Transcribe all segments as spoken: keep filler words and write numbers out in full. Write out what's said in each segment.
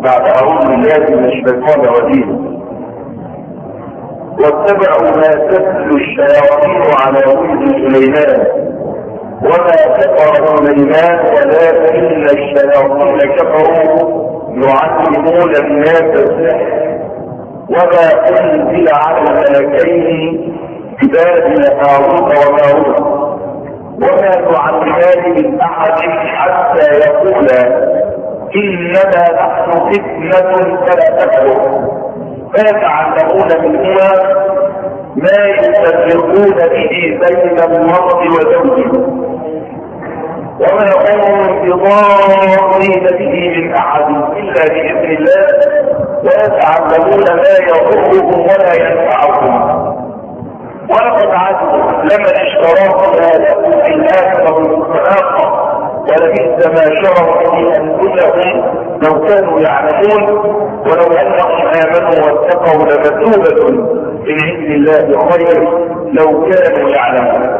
بعد أعوذ بالله من الشيطان الرجيم. واتبعوا ما تتلو الشياطين على ملك سليمان وما كفر سليمان ولكن الشياطين كفروا يعلمون الناس السحر وما أنزل على الملكين ببابل هاروت وماروت وما تعلمان من أحد حتى يقولا إنما نحن فتنة فلا تكفر فيتعلمون منهما ما يفرقون به بين المرء وزوجه وما هم بضارين به من أحد إلا بإذن الله ويتعلمون ما يضرهم ولا ينفعهم ولقد عجبوا لمن اشتراه ما لهم في الآخرة والآخرة ولبئس ما شروا به أنفسهم لو كانوا يعلمون ولو أنهم آمنوا واتقوا لمثوبة من عند الله خير لو كانوا يعلمون.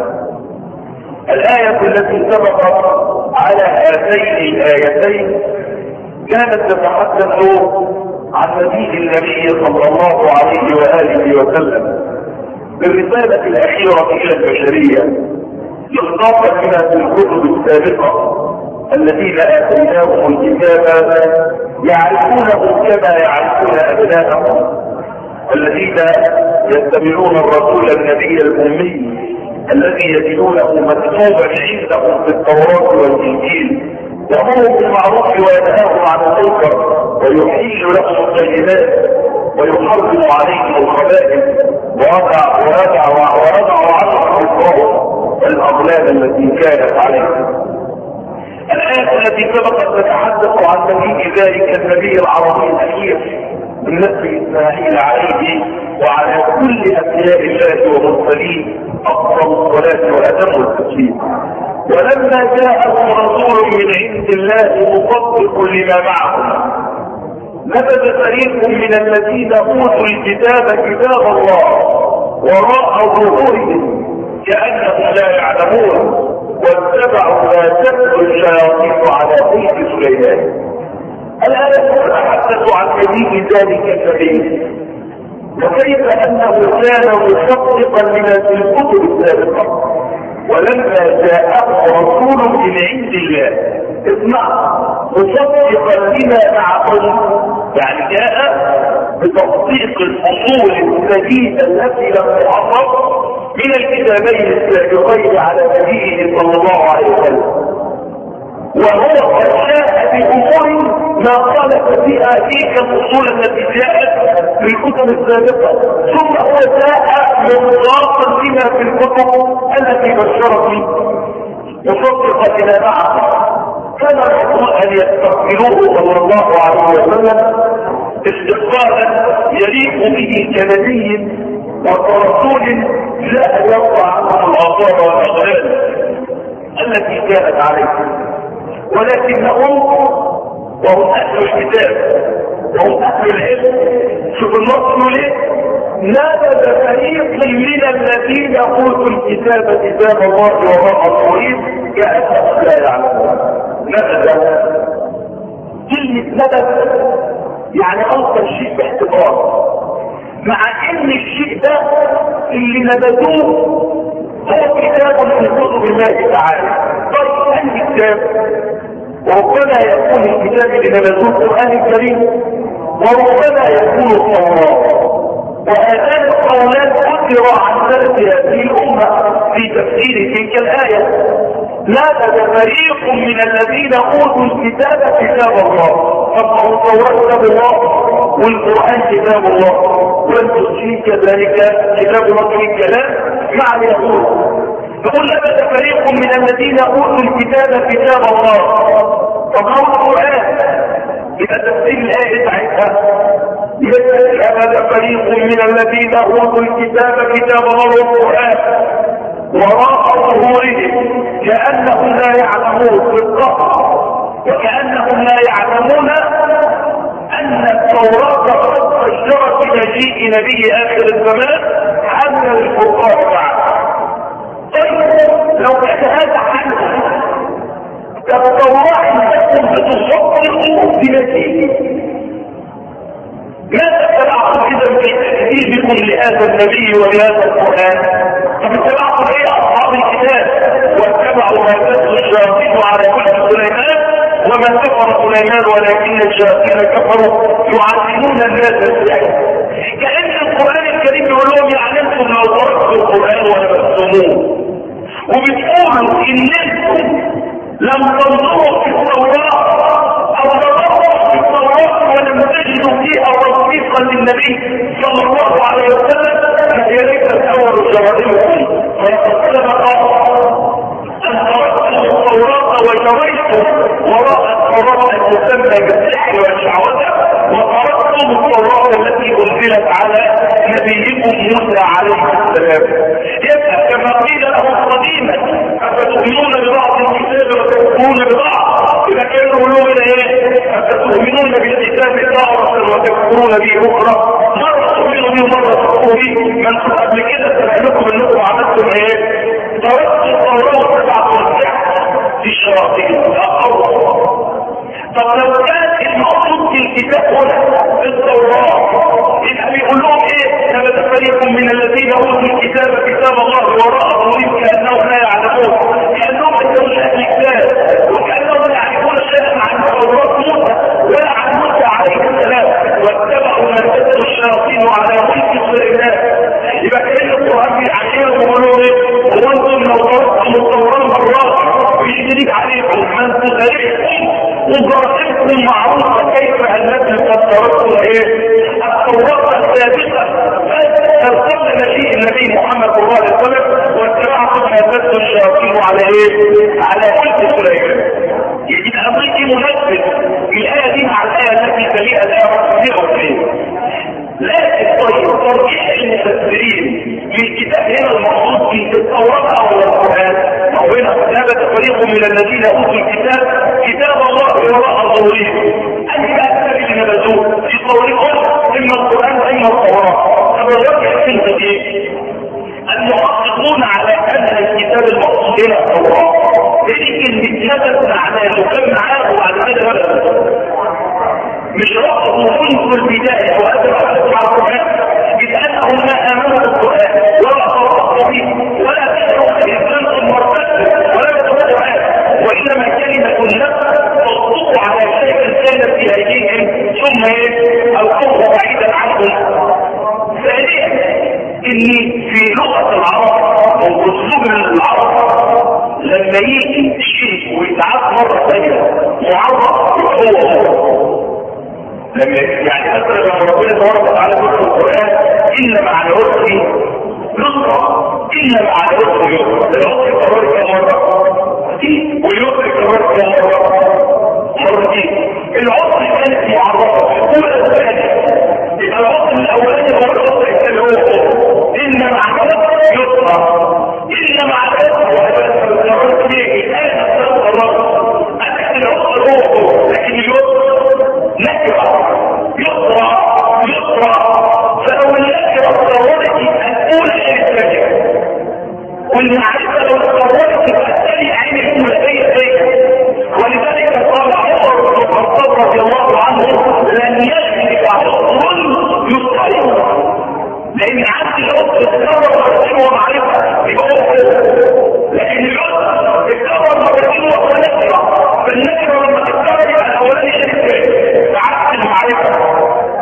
الآية التي سبقت على هاتين الآيتين كانت تتحدث عن نبي النبي صلى الله عليه وآله وسلم بالرسالة الأخيرة إلى البشرية إضافة إلى في الكتب السابقة الذين آتيناهم الكتاب يعرفونه كما يعرفون أبناءهم الذين يتبعون الرسول النبي الأمي الذي يجدونه مكتوبا عندهم في التوراة والإنجيل يأمرهم بالمعروف وينهاهم عن المنكر ويحل لهم الطيبات ويحرم عليهم الخبائث ورفع ورفع ورفع عنهم إصرارهم الأغلال التي كانت عليهم. الآية التي سبقت تتحدث عن نبي ذلك النبي العربي الأخير من نسل إسماعيل عليه وعلى كل أنبياء الله ومرسلين أفضل الصلاة وأتم التسليم. ولما جاءهم رسول من عند الله مصدق لما معهم نبذ فريق من الذين أوتوا الكتاب كتاب الله وراء ظهورهم كأنهم لا يعلمون واتبعوا ما تتلو الشياطين على ملك سليمان. الآية تتحدث عن نبي ذلك النبي وكيف أنه كان مصدقا لما في الكتب السابقة ولما جاءه رسول من عند الله اسمع مصدقا لما معهم يعني جاء بتصديق الأصول الجديدة التي لم تعرف من الكتابين السابقين على نبيه صلى الله عليه وسلم وهو قد جاء بأمور ما قالت فيها تلك الأصول التي جاءت في الكتب السابقة ثم هو جاء مضافا لما في الكتب التي بشرت مصدقا لما معه كان الرسول أن يستقبلوه صلى الله عليه وسلم استقبالا يليق به كنبي وكرسول لا يرفع عنه الآثار والأغلال التي كانت عليه ولكنهم وهم أهل الكتاب وهم أهل العلم شوف النص ليه نبذ فريق من الذين أوتوا الكتاب كتاب الله وراء ظهورهم كأنهم لا يعلمون. نبذ كلمة نبذ يعني ألقى الشيء باعتبار مع ان الشيء ده اللي نبذوه هو كتاب من كتب الله تعالى. طيب أي كتاب وربما يكون الكتاب اللي نبذوه القرآن الكريم وربما يكون التوراة وهذان القولان ذكر عن سلف هذه الأمة في تفسير تلك الآية. نبذ فريق من الذين أوتوا الكتاب كتاب الله فقهوا التوراة كتاب الله والقرآن كتاب الله والتنجيل كذلك كتاب الله الكلام مع اليهود. يقول نبذ فريق من الذين أوتوا الكتاب كتاب الله فقهوا القرآن إذا تفسير الآية بتاعتها نبذ فريق من الذين أوتوا الكتاب كتاب الله والقرآن وراء ظهورهم كأنهم لا يعلمون بالقهر وكأنهم لا يعلمون أن التوراة قد أشرت مجيء نبي آخر الزمان حمل الفرقان معه. طيب لو كان هذا حمل التوراة تكون بتصدق بمجيء تبليغ لهذا النبي ولهذا القرآن. طب اتبعتم ايه اصحاب الكتاب؟ واتبعوا ما تتلو الشياطين على ملك سليمان وما كفر سليمان ولكن الشياطين كفروا يعلمون الناس السحر. كأن القرآن الكريم يقول لهم يعني انتم لو تركتوا القرآن ولبستموه وبتقولوا ان انتم لم تنظروا في التوراة او تنظروا في التوراة ولم تجدوا فيها تصديقا للنبي صلى الله عليه وسلم فهي ليست اول شرائعكم فقد سبق ان تركتم التوراة وجريتم وراء التوراة المسمى بالسحر والشعوذة وتركتم التوراة التي انزلت على نبيكم موسى عليه السلام. يبقى كما قيل لهم قديما افتؤمنون ببعض الكتاب وتكفرون ببعض، اذا كانوا يقولون ايه؟ افتؤمنون بالكتاب تارة وتكفرون به اخرى، مرة تؤمنوا به ومرة تكفروا به. من قبل كده سمعلكم انكم عملتم ايه؟ تركتوا التوراة وتبعتوا السحر في الشياطين. طب لو كان المقصود في الكتاب هنا في التوراة يبقى بيقول لهم ايه؟ ثبت فريق من الذين اوتوا الكتاب كتاب الله وراء ظهورهم كانهم لا يعلمون، كانهم يتبعون اهل الكتاب وكانهم لا يعرفون شيئا عن توراة موسى ولا عن موسى عليه السلام واتبعوا ما تتلو الشياطين على ملك سليمان. يبقى كان القرآن بيعلمهم ويقول لهم ايه؟ هو انتم لو تركتم التوراة مرات ويشترك عليكم من تغيركم وجرائمكم معروفة كيف التي قد تركتم ايه؟ التوراة السابقة فارسلنا نبي النبي محمد صلى الله عليه وسلم واتبعتم ما تتلو الشياطين على ايه؟ على ملك سليمان. يجب امريكي مناسب الآية دي مع الآية التي تليها الآية كثيرة فيه. لكن طيب ترجيح المفسرين للكتاب هنا المقصود في التوراة او القرآن او هنا ثبت فريق من الذين اوتوا الكتاب كتاب الله وراء ظهورهم. اي اسباب اللي نبذوه في قولهم اما القرآن واما التوراة. طب الراجح في ايه؟ المحققون على ان الكتاب المقصود هنا التوراة لكن بيتنبذ معناه وكان معاه وبعد كده بدأ مش رفضوا منذ البداية وأدركوا مع القرآن بأنهم ما آمنوا بالقرآن ولا ترفضوا به ولا تشعروا الإنسان المرتد ولا بالقرآن، وإنما كلمة النفس تصدق على شيء كان في أيديهم ثم القوة بعيدا عنهم. ثانيا إن في لغة العرب أو بأسلوب العرب لما يجي شيء ويتعاد مرة ثانية معرض هو لما يعني أثر لما ربنا تبارك وتعالى في القرآن إن مع العسر يسرا إن مع العسر يسرا. العسر كبر كم مرة واليسر كبر كم مرة مرتين. العسر كانت معرضة الأولى الثانية. العسر الأولاني مرة كان هو إن مع العسر يسرا إن مع العسر وأبدا فيه الآية نفسها الرجل أتت العسر هو لكن اليسر نكرة يسرى يسرى. فلو النكرة تطورت الأولى هي الثانية والمعرفة لو تطورت الثانية عين الأولى هي الثانية. ولذلك قال عمر بن الخطاب رضي الله عنه لن يجد عسر يسرى، لأن عند العسر تكرر مرتين ومعرفة يبقى لكن العسر تكرر مرتين ومعرفة. فالنكرة لما تتكرر يبقى الأولاني هي الثانية عكس المعرفة.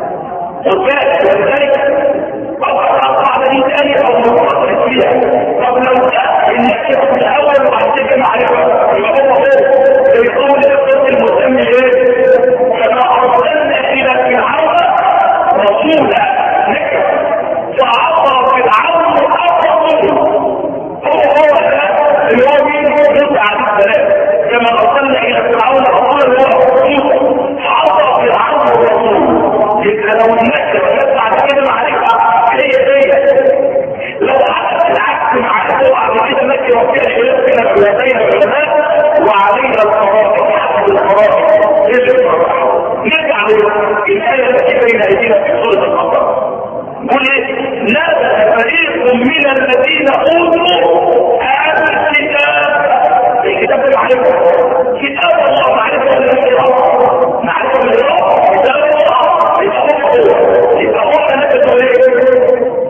ولذلك أقرأ القاعدة دي ثانية أو مقرأة فيها. طب لو كان النكرة في الأول وبعد كده معرفة يبقى هو هو زي قول الإخوة المسمي إيه؟ كما أرسلنا إلى فرعون رسولا نكرة فعصى فرعون الرسول. هو هو اللي هو مين؟ موسى عليه السلام. كما أرسلنا إلى فرعون رسولا هو موسى فعصى فرعون الرسول. يبقى لو النكرة بس بعد كده معرفة هي هي. لو حدث العكس مع القوة بعد كده نكرة فيها خلاف بين العلماء والعلماء وعلينا القرائن حسب القرائن. نرجع للآية التي بين أيدينا في سورة البقرة. قل نبأ فريق من الذين أوتوا هذا الكتاب. الكتاب المعرفة كتاب الله معرفة للقراءة معرفة للقراءة كتاب الله يبقى هو يبقى هو نبأ فريق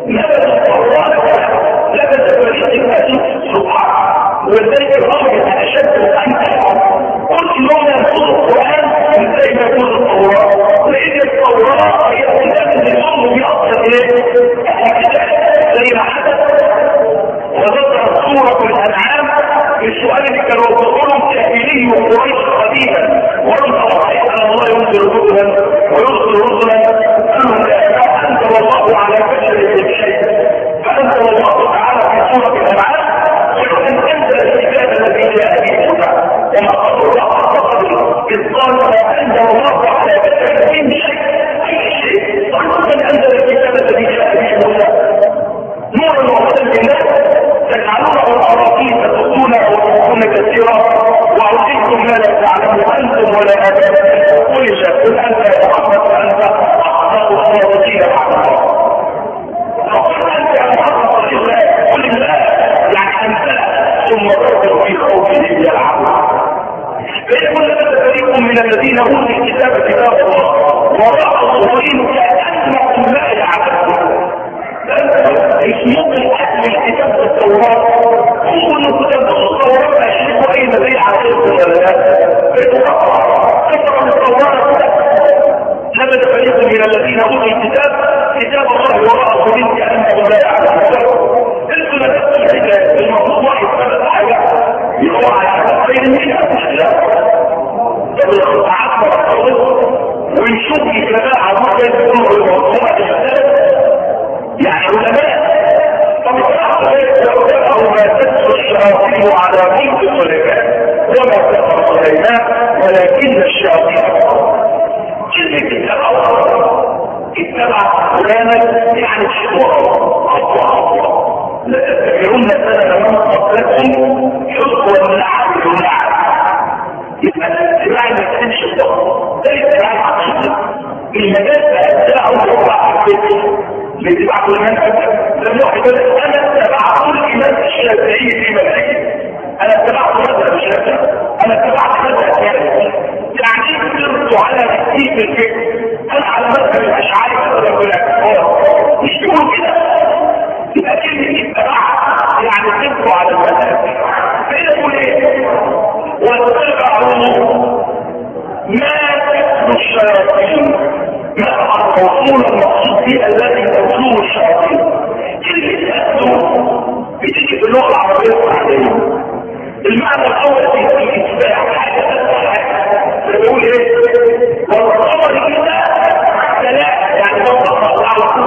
ويرسل رسلا انهم لا انزل الله على بشر من شيء، فانزل الله تعالى في سوره الانعام وان انزل الكتاب الذي جاء به موسى وما قدر الله حق قدره اذ قال ما انزل الله على بشر من شيء اي شيء، ومن انزل الكتاب الذي جاء به موسى نورا وهدى للناس تجعلونه اراضين تسقونه وتكون كثيرا واعطيكم ما لا تعلموا انتم ولا اباؤكم قل قل انت يا محمد فانت احق الصادقين حق الله. فقل انت يا محمد قل الله قل الله يعني انت ثم ترجع في خوفهم يلعبون. فيقول لك فريق من الذين اوتوا الكتاب كتاب الله وراء ظهورهم كانهم لا يعلمون. يسمون اهل الكتاب التوراه يقولوا كتاب التوراه يشركوا اي نبي عليكم ولا لا؟ كثر من التوراه لبد فريق من الذين اوتوا الكتاب كتاب الله وراء ظهورهم كانهم لا يعلمون. انتم لا تفهمون الموضوع واحد ثلاث حاجات يقع على غير المشكله ونشوف الجماعه ممكن يكونوا الموضوع يعني علماء طبعا ما تدخل الشياطين على ملك سليمان وما كفر سليمان ولكن الشياطين كلمه اتبع فلانا يعني الشيطان خطوه خطوه لا تتبعون سنه من قبلكم حكم اللعب باللعب. يبقى الاتباع ما يكونش الضغط ده الاتباع الحقيقي المجال بأتباعه وقع في البيت لاتباع كل من أبدا. لم واحد يقول انا اتبعت كل ايمان الشافعي في مذهبي، انا اتبعت مذهب الشافعي، انا اتبعت مذهب يعني يعني سرت على تكتيك الفكر، انا على مذهب الاشعري ولا ولا مش تقول كده يبقى كلمه اتبعت يعني سرت على المذهب. فيقول ايه؟ واتبعوا ما تتلو الشياطين مع الرسول المقصود به الذي تتلوه الشياطين. كلمه تتلو بتيجي في اللغه العربيه العاديه المعنى الاول في الاتباع حاجه حاجه بيقول ايه؟ والخبر كده ثلاثه يعني لو تقرا على طول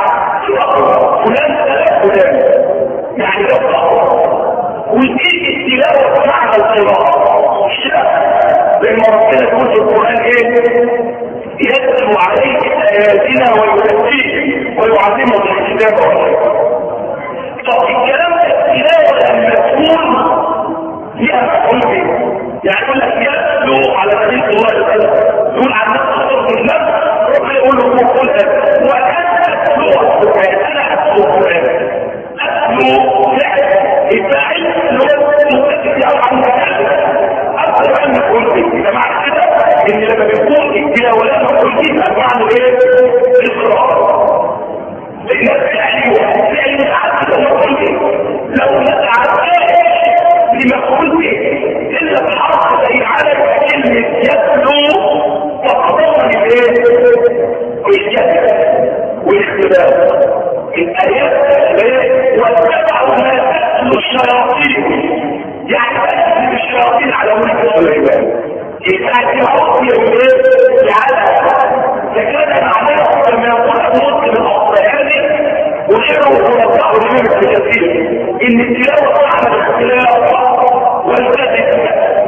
فلان ثلاث فلان يعني لو تقرا وتيجي التلاوه بمعنى القراءه مش لان ربنا يقول في القران ايه؟ يتلو عليك اياتنا ويزكيك ويعلمك الكتاب والحكمه. طب الكلام ده التلاوه لما تكون فيها مفعول به يعني يقول لك يتلو على سبيل الله تعالى يقول عن نفس صوت النفس ربنا يقول له قول هذا وانت تتلو القران انا اتلو القران اتلو فعل الفاعل لو متكئ عن مكانه اكثر ان نقول به. معنى كده ان لما بيكون التلاوه لا نقول بها معنى ايه؟ القراءه لان الفعل فعل متعدد ونقول به لو نتعداش لمفعول به الا بحرف زي على كلمه يتلو تتضمن الايه؟ والجهل والاختلاف الايات واتبعوا ما تتلو الشياطين يعني تتلو الشياطين على ملك سليمان. يبقى التعاطي على فكان معناه كما يقول المسلم الاصلي وغيره ورفعه الامام ابن كثير ان التلاوه معنى الاختلاف والكذب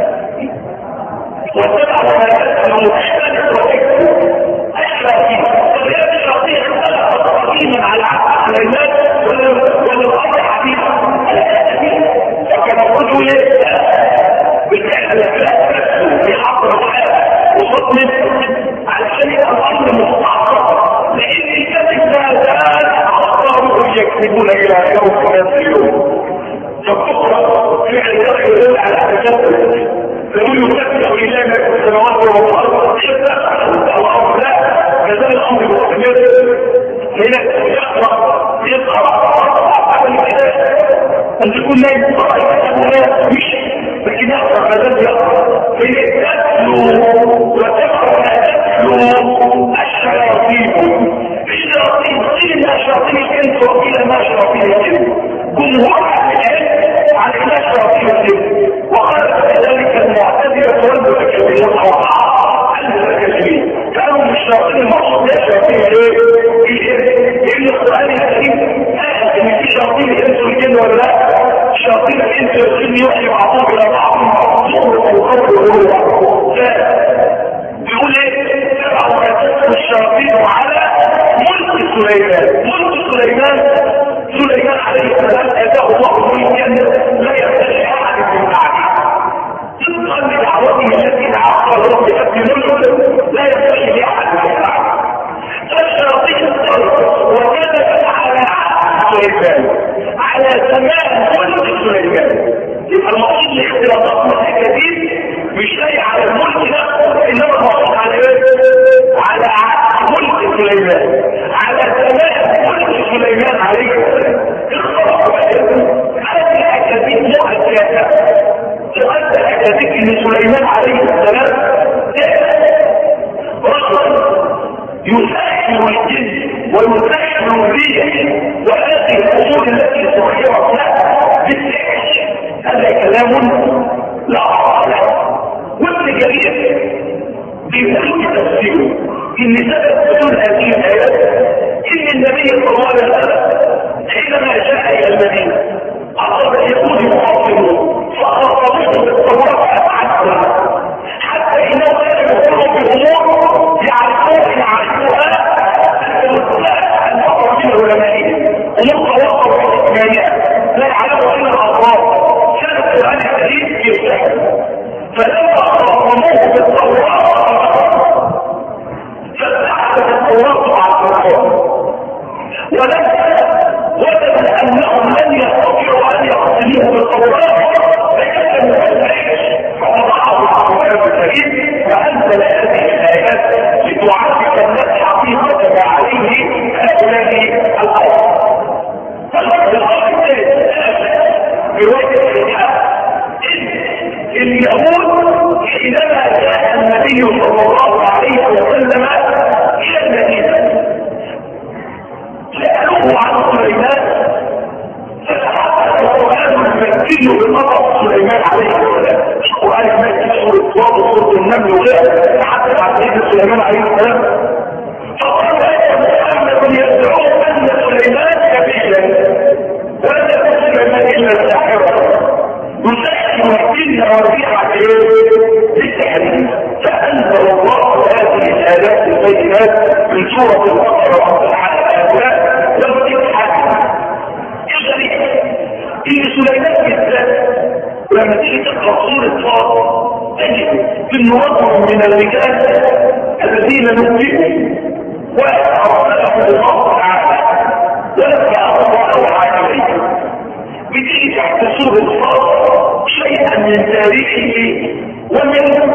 واتبعوا ما تتلو الشياطين الشياطين فالرياض الشياطين اختلفت قديما على عقل الناس والامر حديثا فكما قلت ايه بالفعل في حق الحياه وصدمت علشان يبقى الامر مستعصر لان الكذب ما زال اخطارهم يكذبون الى يوم يصلون. فتقرا فعل يدل على التجسس فيقول يكذب لله ما في السماوات والارض حتى الله لا كذلك الامر مستمر هنا يقرا يقرا قبل كده ان تكون نايم ولا مش لكن يقرا كذلك يقرا فيتتلو وتقرا تتلو الشياطين الشياطين قيل شياطين الانس وقيل ما شياطين الجن جمهور العلم على الى شياطين الجن وقال كذلك المعتزله والمتكلمون او المتكلمين كانوا مش الشياطين المقصود ده شياطين ايه؟ لان القران الكريم قال ان في شياطين الانس والجن ولا لا؟ شياطين الانس والجن يوحي بعضهم الى بعض زخرف القول غرورا. بيقول ايه؟ سبع وتسع الشياطين على ملك سليمان. ملك سليمان سليمان عليه السلام اتاه الله ملكا لا يرتجي احد من بعده طبقا لدعوته التي دعاها الله بأبي ملك لا يرتجي لاحد من بعده. فالشياطين اضطرت وكذبت على سليمان على تمام ملك سليمان. يبقى المقصود لاختلاطات كثير مش لاقي على الملك نفسه، انما المقصود على ايه؟ على ملك سليمان، على تمام ملك سليمان عليه السلام. هذه الاكاذيب مؤكده، تؤدى الاكاذيب ان سليمان عليه السلام رجل يسخر الجن ويسخر الريح وهذه الامور التي سخرت له بالسحر. هذا كلام لا اعلم. وابن جرير بيقول تفسيره ان سبب نزول هذه الايات ان النبي صلى الله عليه وسلم حينما جاء الى المدينه اصاب اليهود يقاتلون فاخرجوه بالتوراه ابعدهم حتى انه كان يقولون بامور يعرفون يعرفوها الفقر من علمائهم امور توقف بالحكميات لا يعلمها الا الاطراف. كان القران الكريم يفتح فلما أقرموه بالتوراة فاتحدث التوراة مع القرآن ولما وجد أنهم لن يستطيعوا أن يقتلوه بالتوراة فكتبوا العيش فوضعه القرآن الكريم فأنزل هذه الآيات لتعرف الناس حقيقة ما عليه هؤلاء القوم. فالرد الأمر الثالث برواية الإسلام اليهود حينما جاء النبي صلى الله عليه وسلم الى المدينه سالوه عن سليمان فتحدث القران المكي بقصص سليمان عليه السلام. القران المكي سوره طه وسوره النمل وغيرها تحدث عن سيدنا سليمان عليه السلام. فقال محمد يدعو ان سليمان نبيا ولم يكن سليمان الا ساحرا يسحر الجن والريح بالتحريم. فانزل الله هذه الايات البينات من سوره البقره على هؤلاء والاتحاد. الغريب ان سليمان بالذات لما تيجي تقرا سوره طه تجد انه رجل من الرجال الذين نبئوا وارسلهم الله تعالى ولم يعرفوا اوحى اليه. بتيجي تحت سوره طه شيئا من تاريخه ومن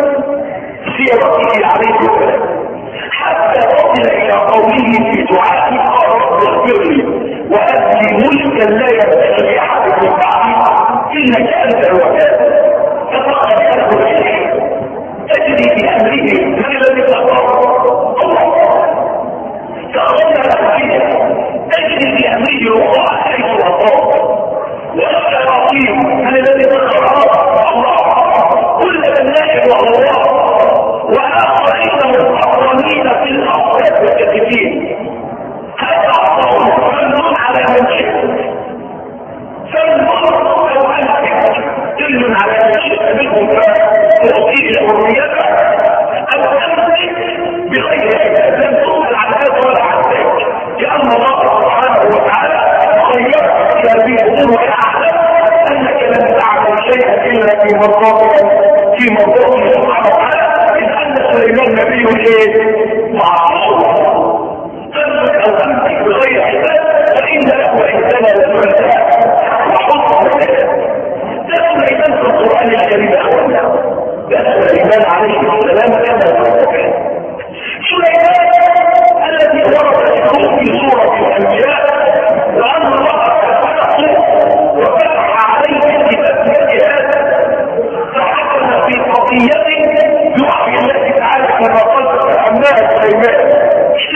سيرته عليه السلام حتى وصل الى قوله في دعائه قال رب اغفر لي وهب لي ملكا لا ينبغي لاحد من بعدي انك انت الوهاب. فقد له الشيء تجري بامره من الذي تقرر الله تأخذنا الأمرية تجري بامره الله حيث وطاق والشياطين من الذي تقرر الله كل من نائب الله واخرين مقرنين في الاصوات والكتفين. هذا اعطاهم فمن على من شئت فالمرء لو انت دل على من شئت منهم فتعطيه حريته او امسك بغير حساب لم تقبل على هذا ولا على ذاك لان الله سبحانه وتعالى خيرك في هذه الامور اعلم انك لن تعمل شيئا الا في مرضاته في مرضاته سبحانه وتعالى إذ أن سليمان نبي ايه؟ معصوم تمسك أو تمسك بغير حساب وإن له إنسان للمنتهى وحفظ الكلام. ده سليمان في القرآن الكريم أولا ده سليمان عليه السلام كان سليمان الذي ورد ذكره في سورة الأنبياء وأن الله خلقه وفتح عليه بأسمائه فحكم في قضيته يوحي الله تعالى كما قال فهمناها سليمان.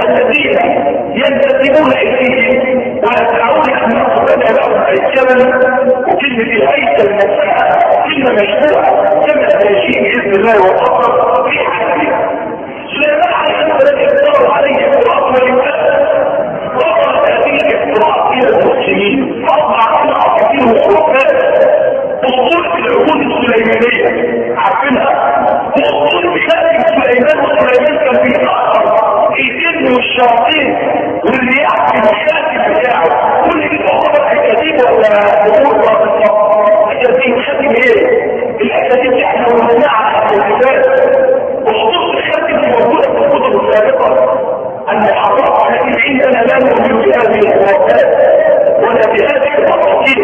الذين ينتسبون اليه ويدعون انه بنى لهم هيكلا، وكلمه هيكل نفسها كلمه مشبوهه كما سيجيء باذن الله وقدر في حياته. سليمان عليه السلام افترض عليه افتراء ولكن وصلت هذه الافتراء الى المسلمين، فاصبح الله فيه خرافات اصول في العقود السليمانيه عارفينها، واصول في خاتم سليمان، وسليمان كان فيه اخر الجن والشياطين والرياح في الخاتم بتاعه، كل دي تعتبر اكاذيب ولا امور باطله؟ اكاذيب. خاتم ايه؟ الاكاذيب دي احنا قلناها على الكتاب. اصول الخاتم موجوده في الكتب السابقه. المحاضرات التي عندنا لا نؤمن بهذه الخرافات ولا بهذه الاساطير،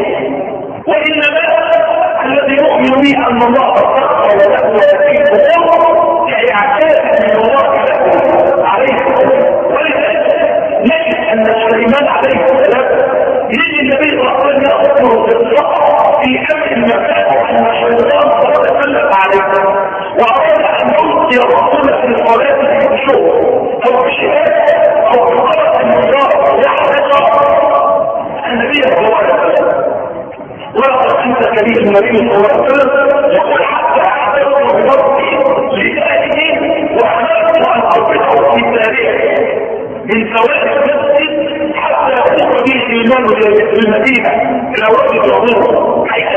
وانما الذي نؤمن به ان الله سخر له هذه الامور كاعتاد من الله له عليه. ولذلك نجد ان سليمان عليه السلام يجي النبي صلى الله عليه وسلم يأمره بالصبر في امر المكان ان الشيطان قد تسلط عليه واراد ان يلقي الرسول في صلاته بشهر او بشهاده او بقرة النجار يحرق النبي صلى الله عليه وسلم. ولقد انت كبير النبي صلى الله عليه وسلم يقول حتى احببت بربي لذاته واحببت ان اربطه في تاريخه من سواد المسجد حتى يقوم به الايمان بالمدينه الى وجه الحضور حيث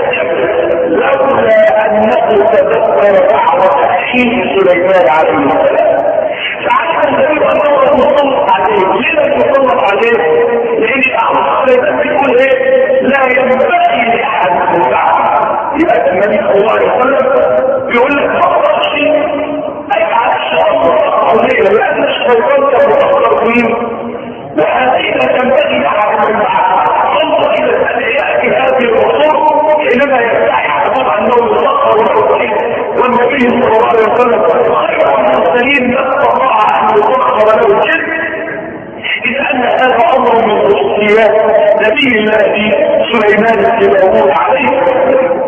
لولا انه تذكر دعوه اخيه سليمان عليه السلام فعلم النبي انه لم يسلط عليه. ليه لم يسلط عليه؟ لان الاعراض سليمان بيقول ايه؟ لا ينبغي لاحد من بعد. يبقى النبي صلى الله عليه وسلم بيقول لك ما تقدرش اي على الشيطان قضيه، لان الشيطان كان متاخر فيه وهذه لا تنبغي لاحد من بعد. انظر الى الادعياء في هذه العصور حينما يدعي احدهم انه يتاخر ويقول والنبي صلى الله عليه وسلم خير المرسلين لا استطاع ان يتاخر له الجن، إذ أن هذا أمر من خصوصيات نبي الله سليمان الداوود عليه السلام.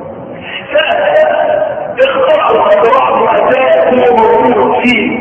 فاخترع الاختراع وأداء هو موجود في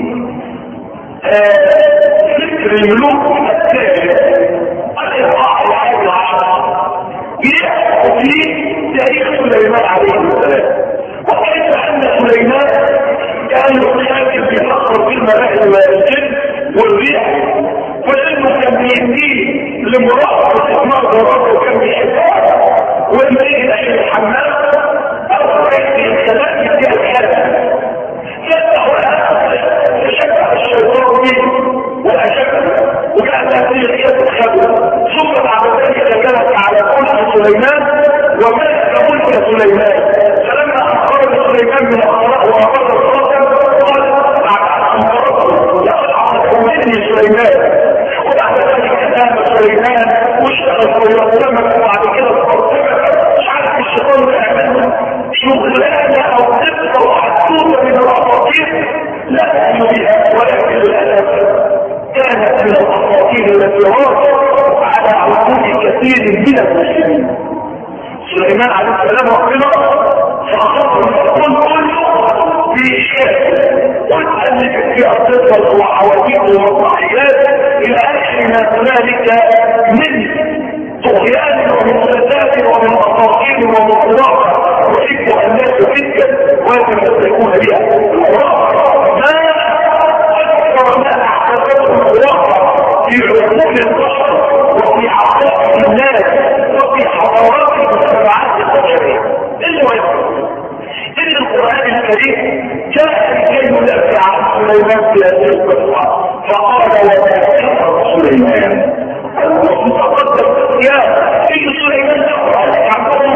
فكر الملوك الثالث الإصحاح الحادي عشر بيحكوا في تاريخ سليمان عليه السلام، وكيف أن سليمان كان يخاطب بفخر في الملائكة والجن والريح، ولانه كان بيديه لمرأة اسمها ضرورة وكان بيحبها ولما يجي داخل الحمام او في الخلاء يديها الحاجة فتحوا فشبه الشيطان به واشبه وكانت هذه الحياة الخبر. ثم بعد ذلك كانت على ملك سليمان وملك ملك سليمان. فلما اخرج سليمان من الخلاء واخرج الخاتم قال بعد ان فرضه يقطع مني سليمان، وبعد ذلك نام سليمان واشتغل ويرسمك وبعد كده ترسمك مش عارف الشيطان بيعمل شغلانه او قصه وحدوته من الاساطير لا تؤمن بها، ولكن للاسف كانت من الاساطير التي راجت على عقول كثير من المسلمين. سليمان عليه السلام ربنا فاخذ الكون كله في شكل وتألف في القصص وحواديث ومسرحيات الى اخر ما هنالك من طغيان ومن فساد ومن اساطير ومن خرافه يحب الناس جدا ويتمسكون بها. ما اكثر ما احدثته الخرافه في عقول البشر وفي عقائد الناس وفي حضارات المجتمعات البشريه. المهم ان القران الكريم جاء لكي يدافع عن سليمان في هذه القصه فقال وما سليمان المتقدم يا في سليمان يقرا يعقوب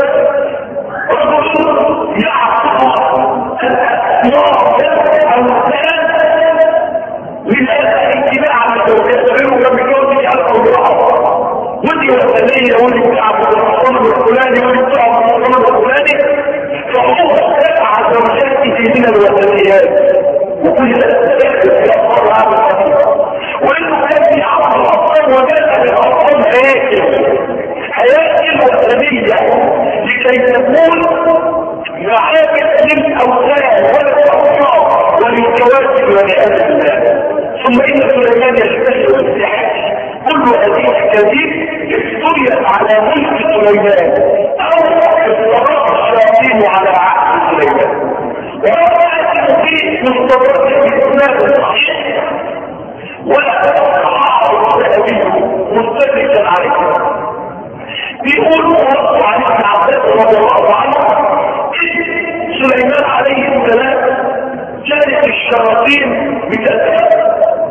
رجل يعقوب الاسماء اوثان لهذا الاتباع على يستمروا بجوز الأوضاع ودي وثنية ودي بتاع الرسول الفلاني ودي بتاع الرسول الفلاني، فهو سبع زوجاته من الوثنيات وكل ذلك يأخذ هذا الحديث. وإنه كان في عمر الأطفال وجاء بالأطفال هياكل هياكل وثنية لكي تكون معابد للأوثان وللأصنام وللكواكب والعياذ بالله. ثم إن سليمان على ملك سليمان او افتراء الشياطين على عقل سليمان. وما فيه من ضرورة الاسلام الصحيح ولا تعارض ذهبي مستدركا عليه. بيقولوا رد عن ابن عباس رضي الله عنه سليمان عليه السلام كانت الشياطين بتأثير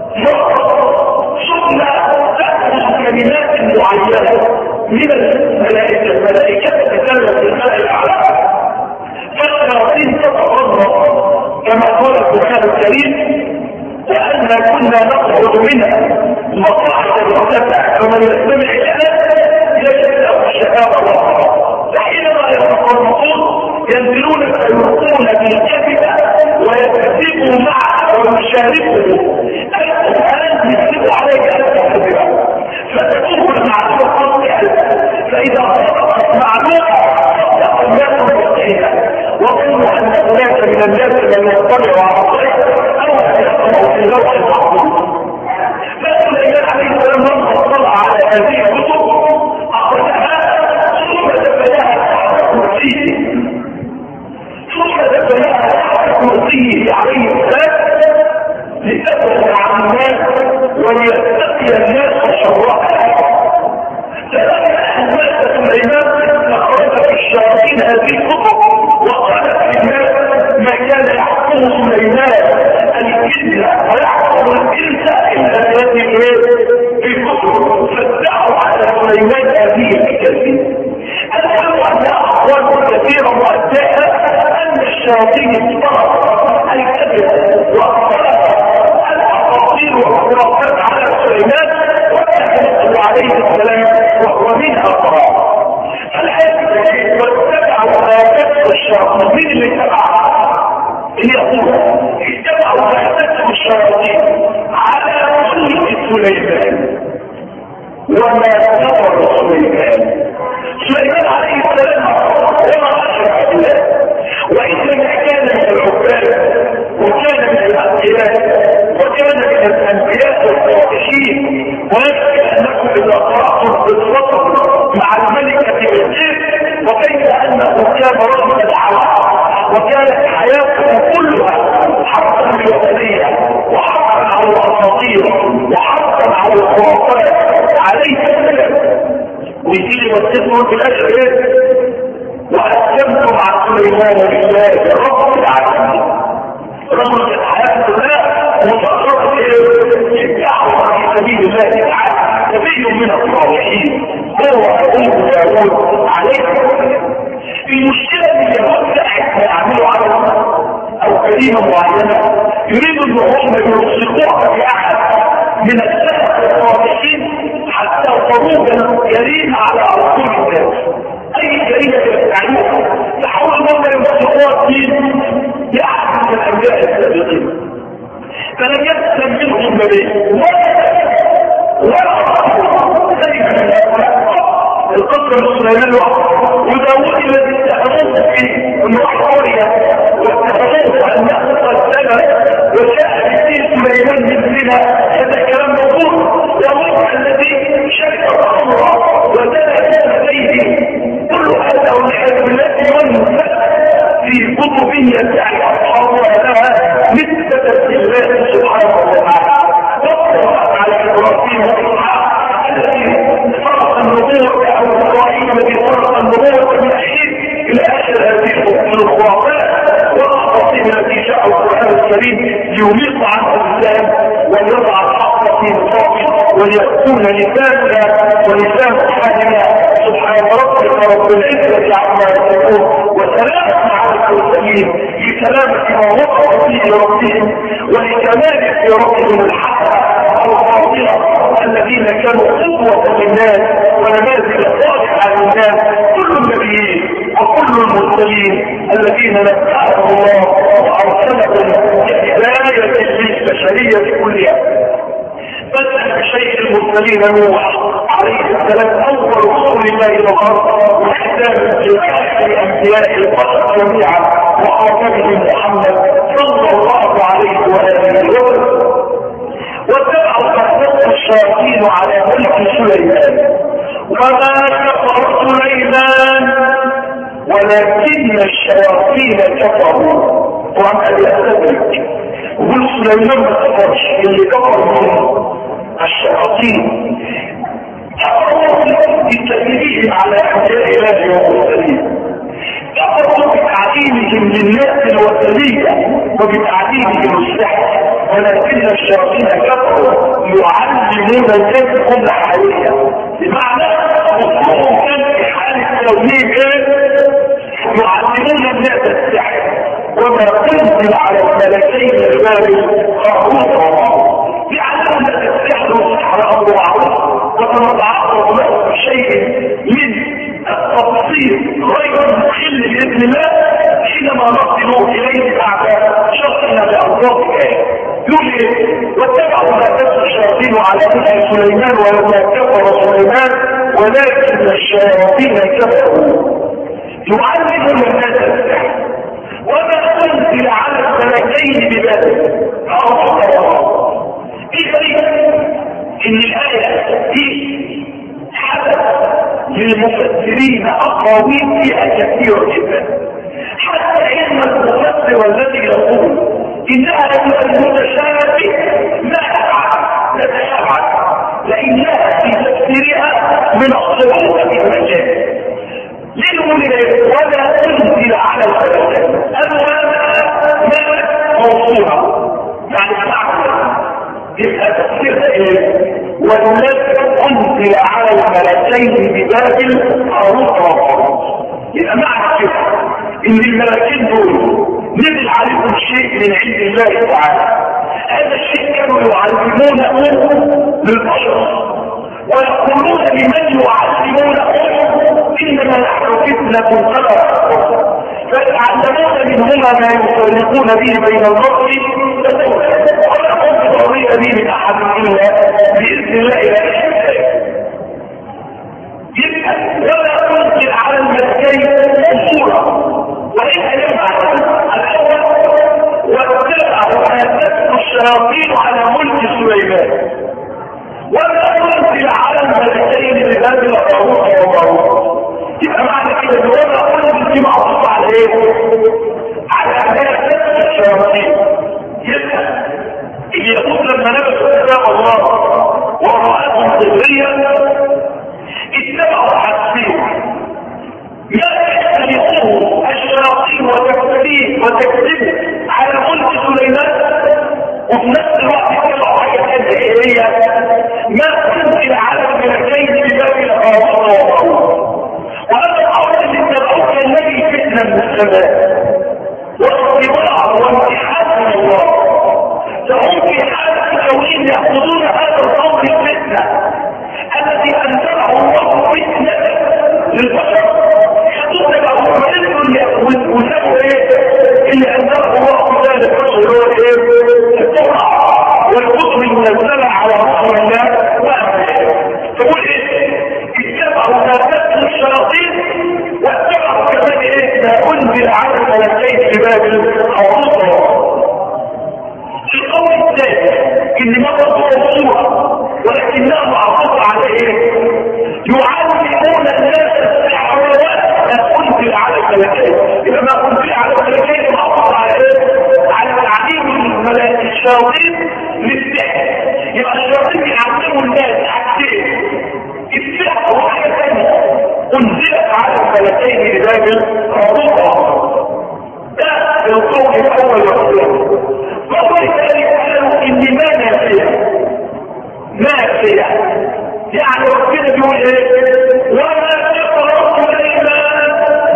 ثم تأخذ كلمات معينة من الملائكة الملائكة تتكلم في الملأ الأعلى، فالشياطين تتضرر كما قال القرآن الكريم وأنا كنا نخرج منها مقاعد مرتفعة فمن يستمع لنا يجد له الشهادة الله. فحينما يتفرقون ينزلون فيلقون بالكذبة ويكذبوا معه ويشاركه القرآن يكذب عليك أن تكذبه فتكون المعلومة صدقا، فإذا صدقت معلومة صدق الناس بوقتها وظنوا أن هناك من الناس من يطلع على الطريق أو يقرأ في لوح المحفوظ. فسليمان عليه السلام لما اطلع على هذه الكتب أخذها ثم دفنها تحت كرسيه ثم دفنها تحت كرسيه عليه السلام لتبعد عن الناس وليتقي الناس شرها. فلما أنزلت سليمان أخرج في الشياطين هذه الكتب وقالت للناس ما كان يحكم سليمان الجن ويحكم الانس الا بهذه الكتب فادعوا على سليمان هذه الكتب. المهم انها اقوال كثيره مؤداها ان الشياطين افترضت الكذب وافترضت الاساطير والخرافات على سليمان واتخذته عليه السلام وهو منها قرار. فالآية واتبعوا ما يتبع الشياطين. مين اللي تبعها؟ يقول اتبعوا ما يتبع الشياطين على ملك سليمان وما كفر سليمان. سليمان عليه السلام وما أشرك بالله، وإنما كان من العباد وكان من الأنبياء وكان من الأنبياء والصالحين. ويكفي أنكم إذا قرأتم قصته مع الملكة بالجيش وكيف أنه كان رجل العوام وكانت حياته كلها حرصا بالوثنية وحرصا على الأساطير وحرصا على الخرافات عليه السلام. ويجي يوثقه في الأجر ايه؟ وأسلمت مع سليمان لله رب العالمين. رجل الحياة كلها متقرب الدعوة في سبيل الله تعالى، نبي من الصالحين هو أبوه داوود عليه السلام. المشكلة ان اليهود ساعة يعملوا عمل او كلمة معينة يريدوا ان هم يلصقوها بأحد من السلف الصالحين حتى خروجا جريمة على رسول الله. اي جريمة يفعلوها يحاولوا ان يلصقوها الدين بأحد من الانبياء السابقين. فلم يسلم منهم نبي ولا ولا زي من القصر السليمان وداود الذي اتهموه فيه انه حوريا واتهموه انه قتل وجاء بسير سليمان من زنا. هذا كلام موضوع. داود الذي شرك الخمر وزاد بيده كل هذا والعياذ بالله ينفذ في كتبه يدعي اصحابها لها نسبة لله سبحانه وتعالى. وقرأ على ابراهيم واسحاق الذي فرق النبوة او ابراهيم الذي فرق النبوة من اخيه الى اخر هذه الخرافات والاساطير التي جاء القرآن الكريم ليميط عنه الاسلام وليضع الحق في نصابه وليكون لساننا ولسان حالنا سبحان ربك رب العزة عما يصفون وسلام على المرسلين لسلامة ما وقع فيه ربهم ولكمال في ربهم الحق الفاضلة الذين كانوا قوة للناس ونماذج صالحة للناس. كل النبيين وكل المرسلين الذين نبأهم الله وأرسلهم كهداية للبشرية كلها. بدأ بشيء المرسلين نوح عليه السلام أول رسول الله إلى الأرض وختام الأنبياء البشر جميعا وخاتمهم محمد صلى الله عليه وآله وسلم. واتبعوا قصة الشياطين على ملك سليمان وما كفر سليمان ولكن الشياطين كفروا. طبعا ابي استدرك وقل سليمان ما كفرش، اللي كفر منه الشياطين كفروا بتكذيبهم على انبياء الله والمرسلين، كفروا بتعليمهم للناس الوثنيه وبتعليمهم السحر، ولكن الشياطين كفروا يعلمون الناس كل حاليا، بمعنى وصولهم كان في حاله توليد يعلمون الناس السحر. وما تنزل على الملكين ببابل هاروت وماروت يعلمون السحر والسحر امر معروف، وتتعرض له بشيء من التفصيل غير مخل باذن الله حينما نصل اليه بعد شرحنا بألفاظ الايه. يقول ايه؟ واتبعوا ما تتلو الشياطين على ملك سليمان وما كفر سليمان ولكن الشياطين كفروا يعلمون الناس السحر وما انزل على الملكين ببابل هاروت وماروت. ايه دليل ان الايه دي حدث للمفسرين اقاويل فيها كثير جدا، حتى ان المفسر الذي يقول انها المتشابه ما ابعد تتشابه لانها في تفسيرها من الصعوبه المجال. للولد ولا تنزل على الفلسفه اما ما موصوله يعني تعرف يبقى تفسيرها ايه؟ والذي انزل على الملكين ببابل هاروت وماروت. يبقى معنى كده ان الملكين دول نزل عليهم شيء من عند الله تعالى، هذا الشيء كانوا يعلمونه للبشر ويقولون لمن يعلمونه انما نحن فتنه فلا فيتعلمون منهما ما يفرقون به بين المرء ولا هم بطريقه به من احد الا باذن الله لا يحتاج. يبقى ولا تنزل على الملكين صوره وإنها يبقى الاول واتبعوا ما تتلو الشياطين على ملك سليمان ولا تنزل على الملكين ببابل هاروت وماروت. يبقى معنى كده ان ولا تنزل دي معطوفه على ايه؟ على ما تتلو الشياطين. يبقى اللي يقول لما نبت كتاب الله ورآهم ظهريا اتبعوا حسين ما يختلفون الشياطين وتكذيب وتكذيب على ملك سليمان، وفي نفس الوقت اتبعوا حاجه هي ما تنزل على الملكين ببابل هاروت وماروت. وهذا الامر اللي اتبعوه كان الذي فتنه من السماء واختبار وامتحان من الله، فهم في حاله كونهم ياخذون هذا الامر الفتنه الذي انزله الله فتنه للبشر، ياخذون له الرزق وسبوا ايه اللي انزله الله ذلك الرسل هو ايه؟ التوراه والكتب المنزله على رسول الله وامثاله. تقول ايه؟ اتبعوا ما تتلو الشياطين واتبعوا كمان ايه؟ ما انزل على الملكين ببابل هاروت وماروت. القول الثاني ان مرة موصولة ولكنها معطوفة على ايه؟ يعلمون الناس السحر وما انزل على الملكين. يبقى ما انزل على الملكين معطوفة على ايه؟ على تعليم الملائكة الشياطين للسحر. يبقى الشياطين يعلموا الناس حاجتين، السحر وحاجة ثانية انزلت على الملكين ببابل هاروت وماروت. ده القول الاول والثاني. والله ذلك قالوا ان ما نافية نافية يعني ربنا بيقول ايه؟ وما كفر سليمان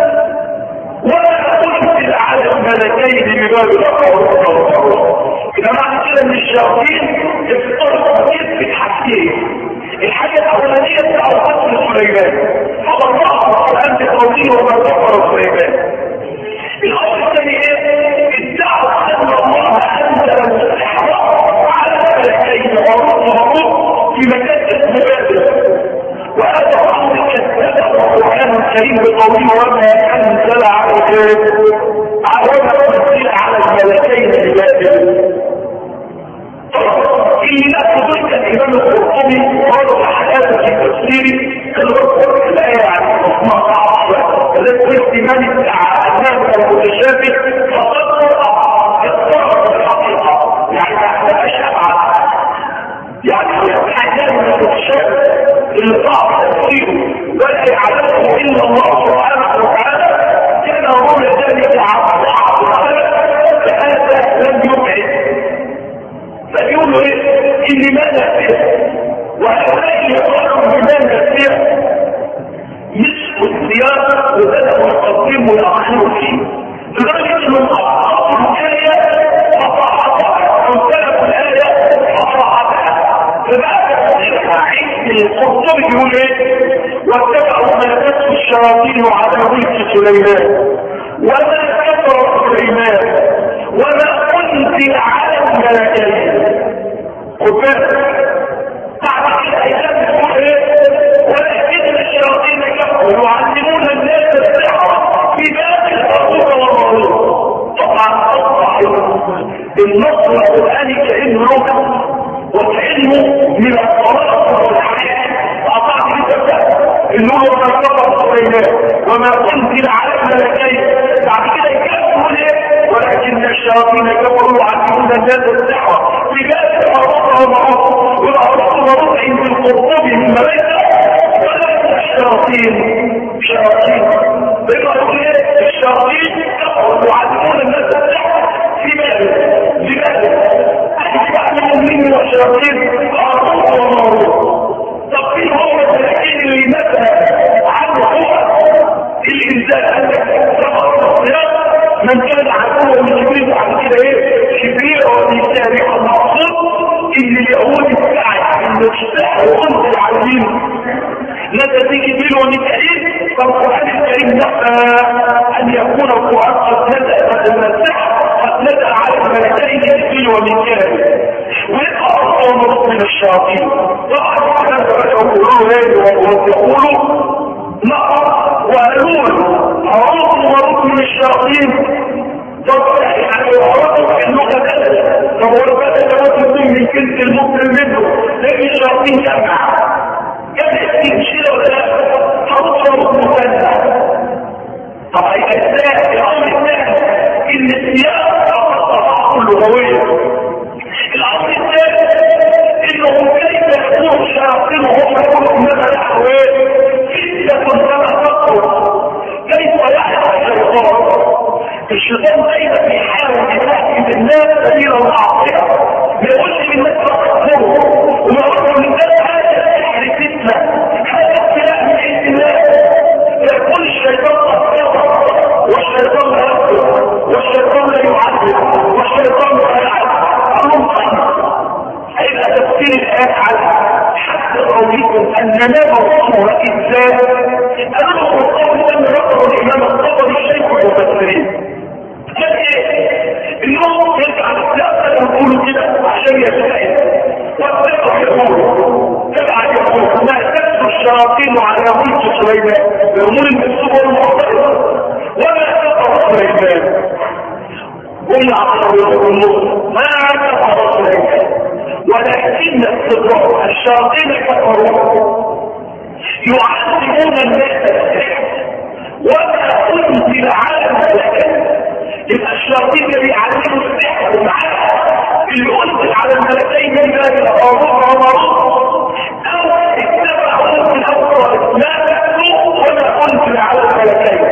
ولا تنزل على الملكين ببابل هاروت وماروت. اذا معنى كده ان الشياطين افترضوا كذب حاجتين، الحاجة الاولانية بتاعوا قتل سليمان فقال الله القرآن بقوله وما كفر سليمان. الامر الثاني ايه؟ ادعوا ان الله انزل السحر على الملكين هاروت وماروت في مكان اسمه بابل، وهذا امر كذبه القران الكريم بقوله وما انزل على وما انزل على الملكين ببابل. اللي لا تدرك الامام القرطبي قالوا احداث في تفسيره الرب واهتمام الناس المتشابه فصدر اضطرب الحقيقه، يعني ما احتاجش ابعد، يعني احيانا المتشابه اللي صعب تفسيره ولا يعلمه الا الله سبحانه وتعالى كان رؤيا ذلك عن صعب فهذا لم يبعد. فيقولوا ايه؟ ان ماذا فيه وهؤلاء يقولون بماذا فيه مسكوا السياق وبدأوا يقدموا ويأخروا فيه لدرجة انهم أخطأوا الآية فصاحبها أو سلكوا الآية فصاحبها. فبعد ذلك عند القرطبي يقول ايه؟ واتبعوا ما تتلو الشياطين على ملك سليمان وما كفر سليمان وما أنزل على الملائكة. خد بالك بعد كده ايام تقول ايه؟ ولكن الشياطين كفروا يعلمون الناس السحر في باب الرسول والرسول. طبعا اصبح النص القراني كانه لغه وكانه من الصلاه والحياه. اعطاك كده النور وما كفر سليمان وما انزل على الملائكه. بعد كده يكفروا ايه؟ ولكن الشياطين كفروا يعلمون الناس السحر في باب الرسول والرسول. والأرض عند القرطبي من ملائكة ولا الشياطين شياطين بما يقول الشياطين كفروا يعلمون الناس السحر في ماذا؟ لماذا؟ أحد من الشياطين أرض ومعروف. طب فين هو التلكين اللي نفى عنه هو الإنسان من كان عدوه من جبريل عن كده ايه؟ جبريل هو بيسارع المقصود ان اليهود الساعة ان الساعة وانت العالمين لا تتيجي بيل وميكائيل. فالقرآن الكريم نفى ان يكون القرآن قد نزل من الساعة قد نزل على الملكين جبريل وميكائيل ويقع الصوم من الشياطين. طبعا الناس يقولوا ايه ويقولوا نقر وقالون عروض ومروض من الشياطين. طب يعني عرضوا في اللغة كذا. طب ولو كذا تكون من كنت المسلم منه لكن الشياطين جمع جمع تنشيله ولا حرصوا مثنى. طب الأجزاء الأمر الثاني إن السياق أصبح اللغوية. الأمر الثاني إنه كيف يكون الشياطين وهم يقولوا إنما نحو فتنة كما تقول. كيف يحصل الشيطان؟ الشيطان دايما بيحاول يتأكد الناس سبيل المعصية. ما يقولش للناس تكفروا وما يقولش للناس هذا سحر فتنة هذا ابتلاء من عند الله. يقول الشيطان تكفر والشيطان لا يكفر والشيطان لا يعذب والشيطان لا يعذب. اللهم صل. هيبقى تفسير الآية على حتى قولكم أن ما موضوع إنسان أنا أقول أن رقم الإمام الطبري شيخ المفسرين قال إيه؟ اليوم يرجع السياسة يقولوا كده عشان يستعد والثقة يقولوا تبع يقول ما تكسر الشياطين على ملك سليمان بأمور المكسوبة والمعترضة وما كفر سليمان. هم عقلوا يقولون ما كفر سليمان ولكن استقرار الشياطين كفروا يعلمون الناس السحر وما انزل على الملائكه. يبقى الشياطين اللي بيعلموا السحر معاها اللي انزل على الملائكين من ذلك هاروت وماروت او اتبعوا من اول ما تتلو وما انزل على الملائكين.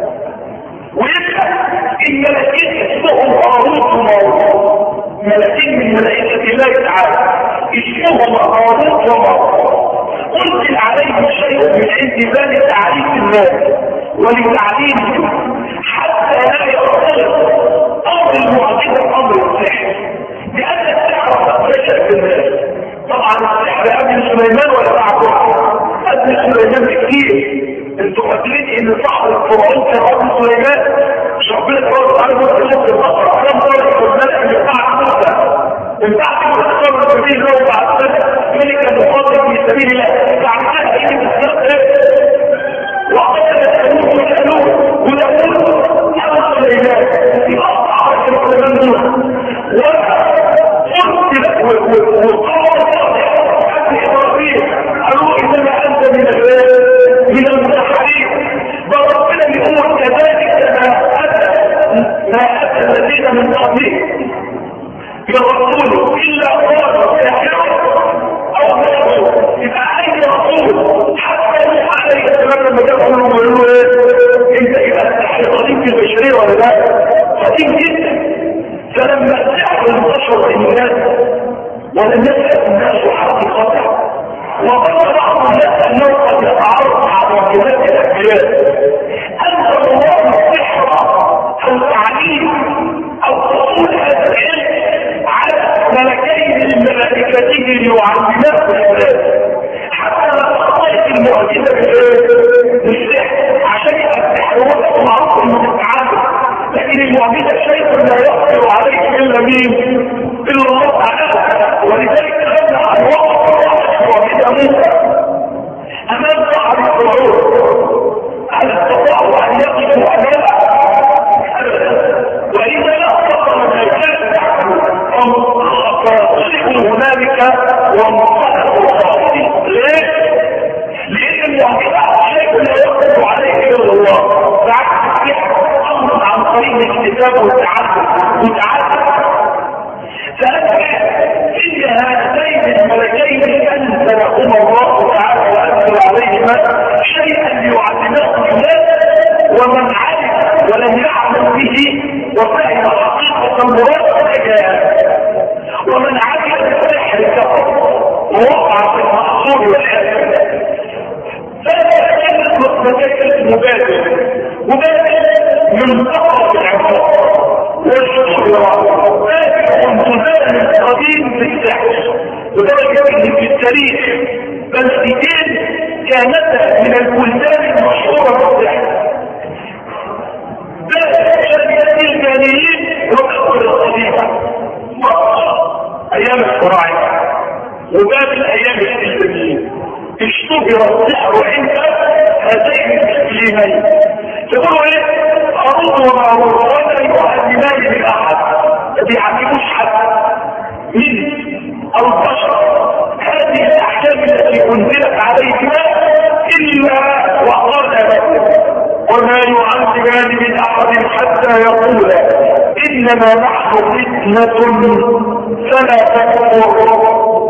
ويبقى الملائكين اسمهم هاروت وماروت ملائكين من ملائكه الله تعالى اسمهم هاروت وماروت. انزل عليهم شيء من عند ذلك تعريف الناس ولتعليمهم حتى لا يختلط امر المعجزه امر السحر لان السحر قد نشا في الناس. طبعا السحر قبل سليمان ولا بعده؟ قبل سليمان بكثير. انتوا فاكرين ان صاحب القران كان قبل سليمان؟ مش ربنا تبارك وتعالى بيقول في البقره كم ضرب الملك من بعد موسى من بعد ما اختار سبيل الله بعد سنه ملكا مقاتل في سبيل الله. بعد كده يجي بالسبب وقتل الثالوث والثالوث وداوود حول سليمان يقطع سليمان دون وقتل وقال صالح ابن ابراهيم قالوا انما انت من من المتحرين. ده ربنا بيقول كان من قبله من رسول الا قالوا ساحر او مجنون. يبقى اي رسول حتى عليه السلام لما جاءوا يقولوا له ايه انت يبقى السحر قديم في البشريه ولا لا؟ قديم جدا. فلما السحر انتشر بين الناس ولم يسأل الناس حقيقته وظن بعض الناس انه قد يتعرض على معجزات الانبياء انزل الله السحر او تعليم او حصول هذا العلم على ملكين من ملائكته ليعلماه الناس حتى لا تخطئ المعجزه بالسحر عشان يبقى السحر هو معروف انه متعلم، لكن المعجزه شيء لا يقدر عليه الا مين؟ الا الله تعالى. ولذلك خدنا عن وقت معجزه موسى امام بحر الفرعون هل استطاعوا ان يقفوا امامه؟ واذا لا استطاعوا ان يكافحوا فصلوا هنالك وانطلقوا خالدين. ليه؟ لان المعجزه شيء لا يقدر عليه الا الله. بعكس السحر امر عن طريق الاكتساب والتعلم وتعلم. فأنت إن هاتين الملكين أنزلهما الله تعالى وأنزل عليهما شيئا ليعلمه الناس، ومن علم ولم يعمل به وفهم حقيقة المراد فجاء، ومن علم بالسحر كفر ووقع في المحصول والعياذ بالله. فلا كانت مكان مبادر مبادر من فقر العباد والشكر وانتظام القديم في السحر. ودرجة ان في التاريخ بلدتين كانتا من البلدان المشهورة بالسحر، بلد شركة الجانيين وبلد القديمة مصر ايام الفراعنة وباب الايام الاسلاميين اشتهر السحر عند هذين الاقليمين. تقولوا ايه؟ أرد ومعروض ولا يؤذنان من أحد ما بيعجبوش حد من البشر. هذه الأحكام التي أنزلت عليهما إلا وقال لهم وما يعذبان من أحد حتى يقولا إنما نحن فتنة فلا تكفر.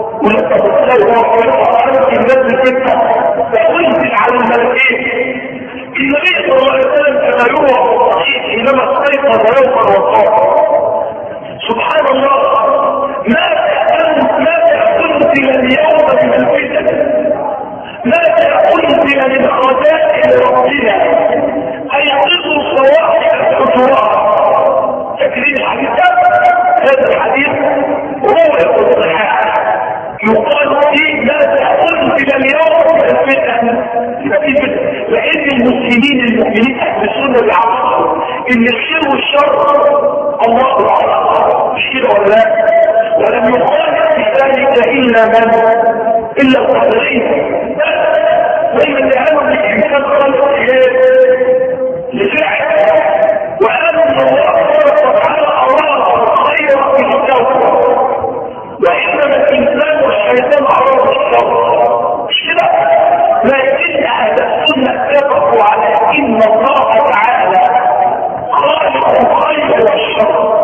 ولكن الناس الفتنة فأنزل على الملكين. النبي صلى الله عليه وسلم كما يروى في الصحيح حينما استيقظ يوما وقال سبحان الله ماذا أنزل اليوم من الفتن، ماذا أنزل من خزائن ربنا أيقظوا صواحب الحجرات. فاكرين الحديث هذا الحديث روى في الصحيح يقال فيه ماذا أنزل اليوم من الفتن. لأن المسلمين المؤمنين أهل السنة بيعرفوا إن الخير والشر الله أعلم، مش كده ولا لا؟ ولم يخالف في ذلك إلا من إلا الصالحين. دايما لأنه الإنسان خلق لفعل وأن الله سبحانه وتعالى أراد الخير في الكون، وإنما الإنسان والشيطان أراد الشر، مش كده؟ لكن أهل السنة اتفقوا على إن الله تعالى خالق الخير والشر.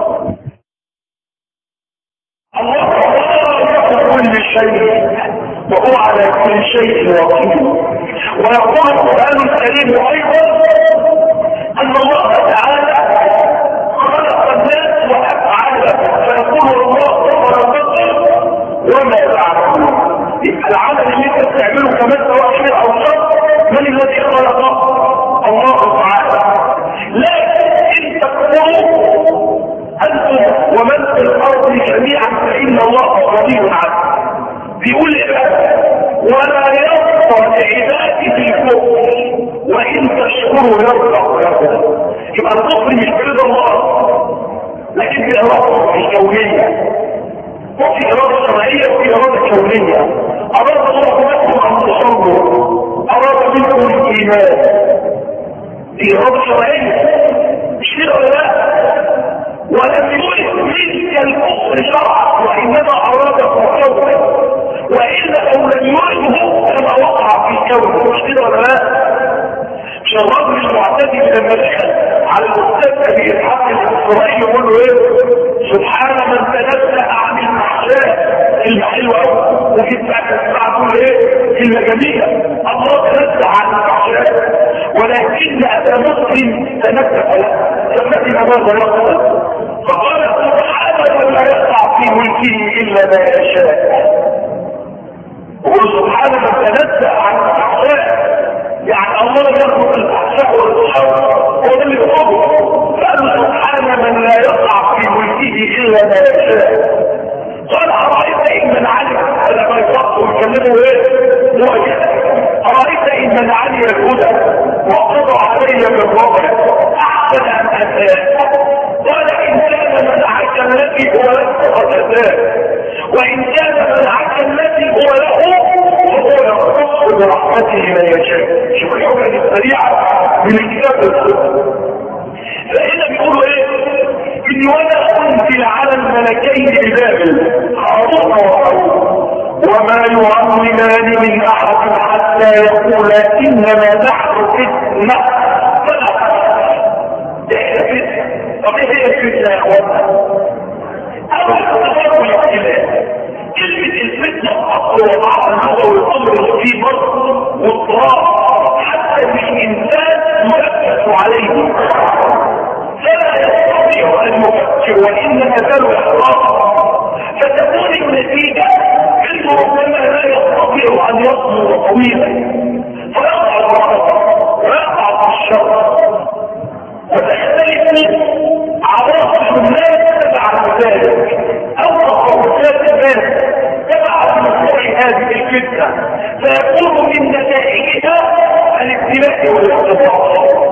الله خالق كل شيء وهو على كل شيء وكيل. ويقول القرآن الكريم أيضا أن الله تعالى خلق الناس وأفعالهم، فيقول الله خلقكم وما تعملون. العمل اللي انت بتعمله كمان سواء خير او شر من الذي خلقه؟ الله تعالى. لكن ان تكفروا انتم ومن في الارض جميعا فان الله غني عنكم. بيقول ايه؟ ولا يرضى لعباده الكفر وان تشكروا يرضى لكم. يبقى الكفر مش برضا الله لكن باراده الكونيه، وفي إرادة شرعية وفي إرادة كونية. أراد الله لكم أن تصلوا، أراد منكم الإيمان، دي إرادة شرعية مش كده ولا لا؟ ولم يرد منك الكفر شرعا وإنما أراده كونا، وإلا لو لم يرده كما وقع في كونه، مش كده ولا لا؟ مش الرجل المعتدي لما دخل على الاستاذ ابي اسحاق الاسرائيلي يقول له ايه؟ سبحان من تنزه عن المحشاه. كلمه حلوه قوي، وجيت بعد الساعه تقول ايه؟ كلمه جميله. الله تنزه عن المحشاه، ولكن ابا مسلم تنزه له. سمتنا ماذا يقصد؟ فقال سبحان من لا يقع في ملكه الا ما يشاء. وقل سبحان من تنزه عن المحشاه، يعني الله يخلق الفحشاء والشر هو اللي يخلقه. فقال سبحان من لا يقع في ملكه الا ما يشاء. قال ارايت ان من علم، لما يفقوا ويكلموا ايه؟ مؤجل. ارايت ان من علي الهدى وقضى علي بالرضا احسن ام اساء؟ قال ان كان منعك الذي هو له فقد، وان كان منعك الذي هو له فهو يختص برحمته من يشاء. شوف الحكمه السريعه من الكتاب والسنه. فهنا بيقولوا ايه؟ ان ولا انزل على الملكين ببابل هاروت وماروت وما يعلمان من احد حتى يقولا انما نحن فتنه فلا تخف. طب ايه هي الفتنه يا اخوانا؟ اول اختبار الابتلاء. كلمه الفتنه اصل وضعها اللغه والامر في مصر واضطراب حتى ان الانسان يؤسس عليه فلا يستطيع ان يفكر وانما زال احراقا. فتكون النتيجه انه ربما لا يستطيع ان يصبر طويلا فيقع الغضب ويقع في الشر، وتختلف عواطف الناس تبع ذلك او تصرفات الناس تبع مشروع هذه الفتنه، فيكون من نتائجها الابتلاء والاختبار.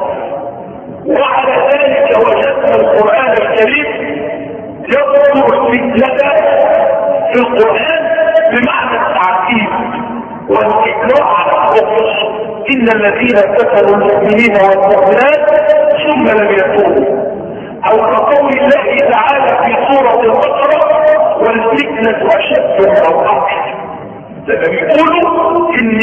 وعلى ذلك وجدنا القرآن الكريم يذكر الفتنة في القرآن بمعنى التعقيد والتكرار على الكفر. إن الذين فتنوا المؤمنين والمؤمنات ثم لم يتوبوا، أو كقول الله تعالى في سورة البقرة والفتنة أشد من القتل. لما بيقولوا إن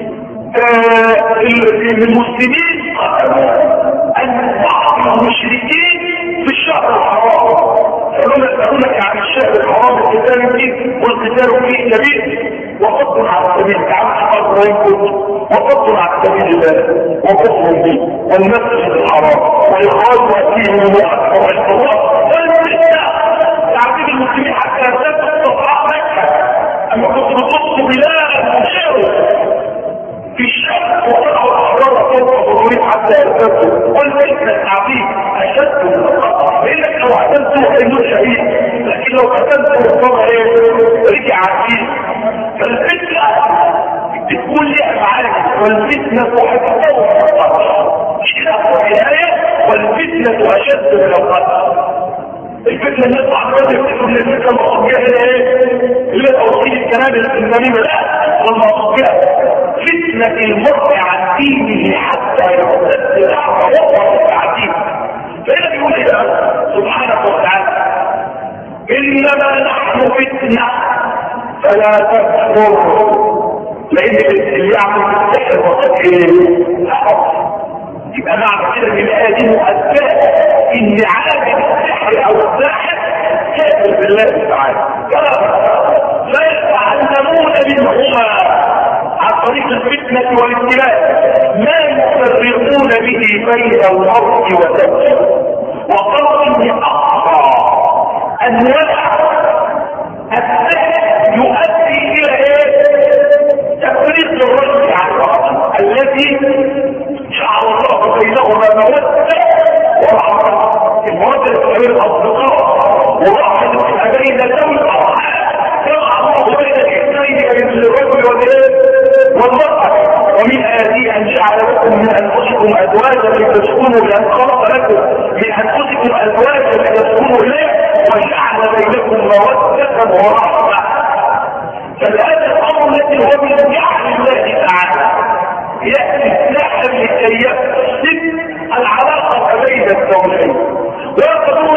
آه المسلمين قتلوا أن بعض المشركين في الشهر الحرام. فلما يسألونك عن الشهر الحرام القتال فيه والقتال فيه كبير وفضل على سبيل تعالى وفضل على سبيل الله وكفر به والمسجد الحرام وإخراج فيه من أكبر الحرام والفتنة تعذيب المسلمين حتى يرتدوا صفحات مكة. أما كنت بتصف بلاد مشاور في الشمس وطلعوا الأحرار فوق الظهورين حتى يرتدوا، والفتنة التعذيب أشد من الخطأ. لأنك لو قتلته فإنه شهيد، لكن لو قتلته الطبع رجع عزيز. فالفتنة بتكون لها معاني، والفتنة حتى مش كده في النهاية، والفتنة أشد من القتل. الفتنة الناس عمالة يقولون الفتنة المقصود بها ايه؟ اللي هي توصيل الكلام النميمة. لا، والمقصود بها فتنة المرء عن دينه حتى يرتد لحظة وقوة عن فهنا بيقول ايه سبحانه وتعالى؟ انما نحن فتنة فلا تكفر. لان اللي يعمل السحر وقت ايه؟ يبقى معنى كده ان الايه دي مؤثره ان عالم السحر او الساحر كافر بالله تعالى. لا يتعلمون منهما عن طريق الفتنه والابتلاء ما يفرقون به بين المرء وزوجه. وقال ان اقصى انواع السحر يؤدي الى ايه؟ تفريق الرجل عن الرجل الذي جعل الله بينهما مودة ورحمة. المودة بين الأصدقاء ورحمة بين ذوي الأرحام. جمع الله بين الاثنين من الرجل والمرأة. ومن آياته أن جعل لكم من أنفسكم أزواجا لتسكنوا لأن خلق لكم من أنفسكم أزواجا لتسكنوا إليه وجعل بينكم مودة ورحمة. فهذا الأمر الذي هو من جعل الله تعالى يأتي الساحر لكي يفسد العلاقة بين الزوجين. ويقولون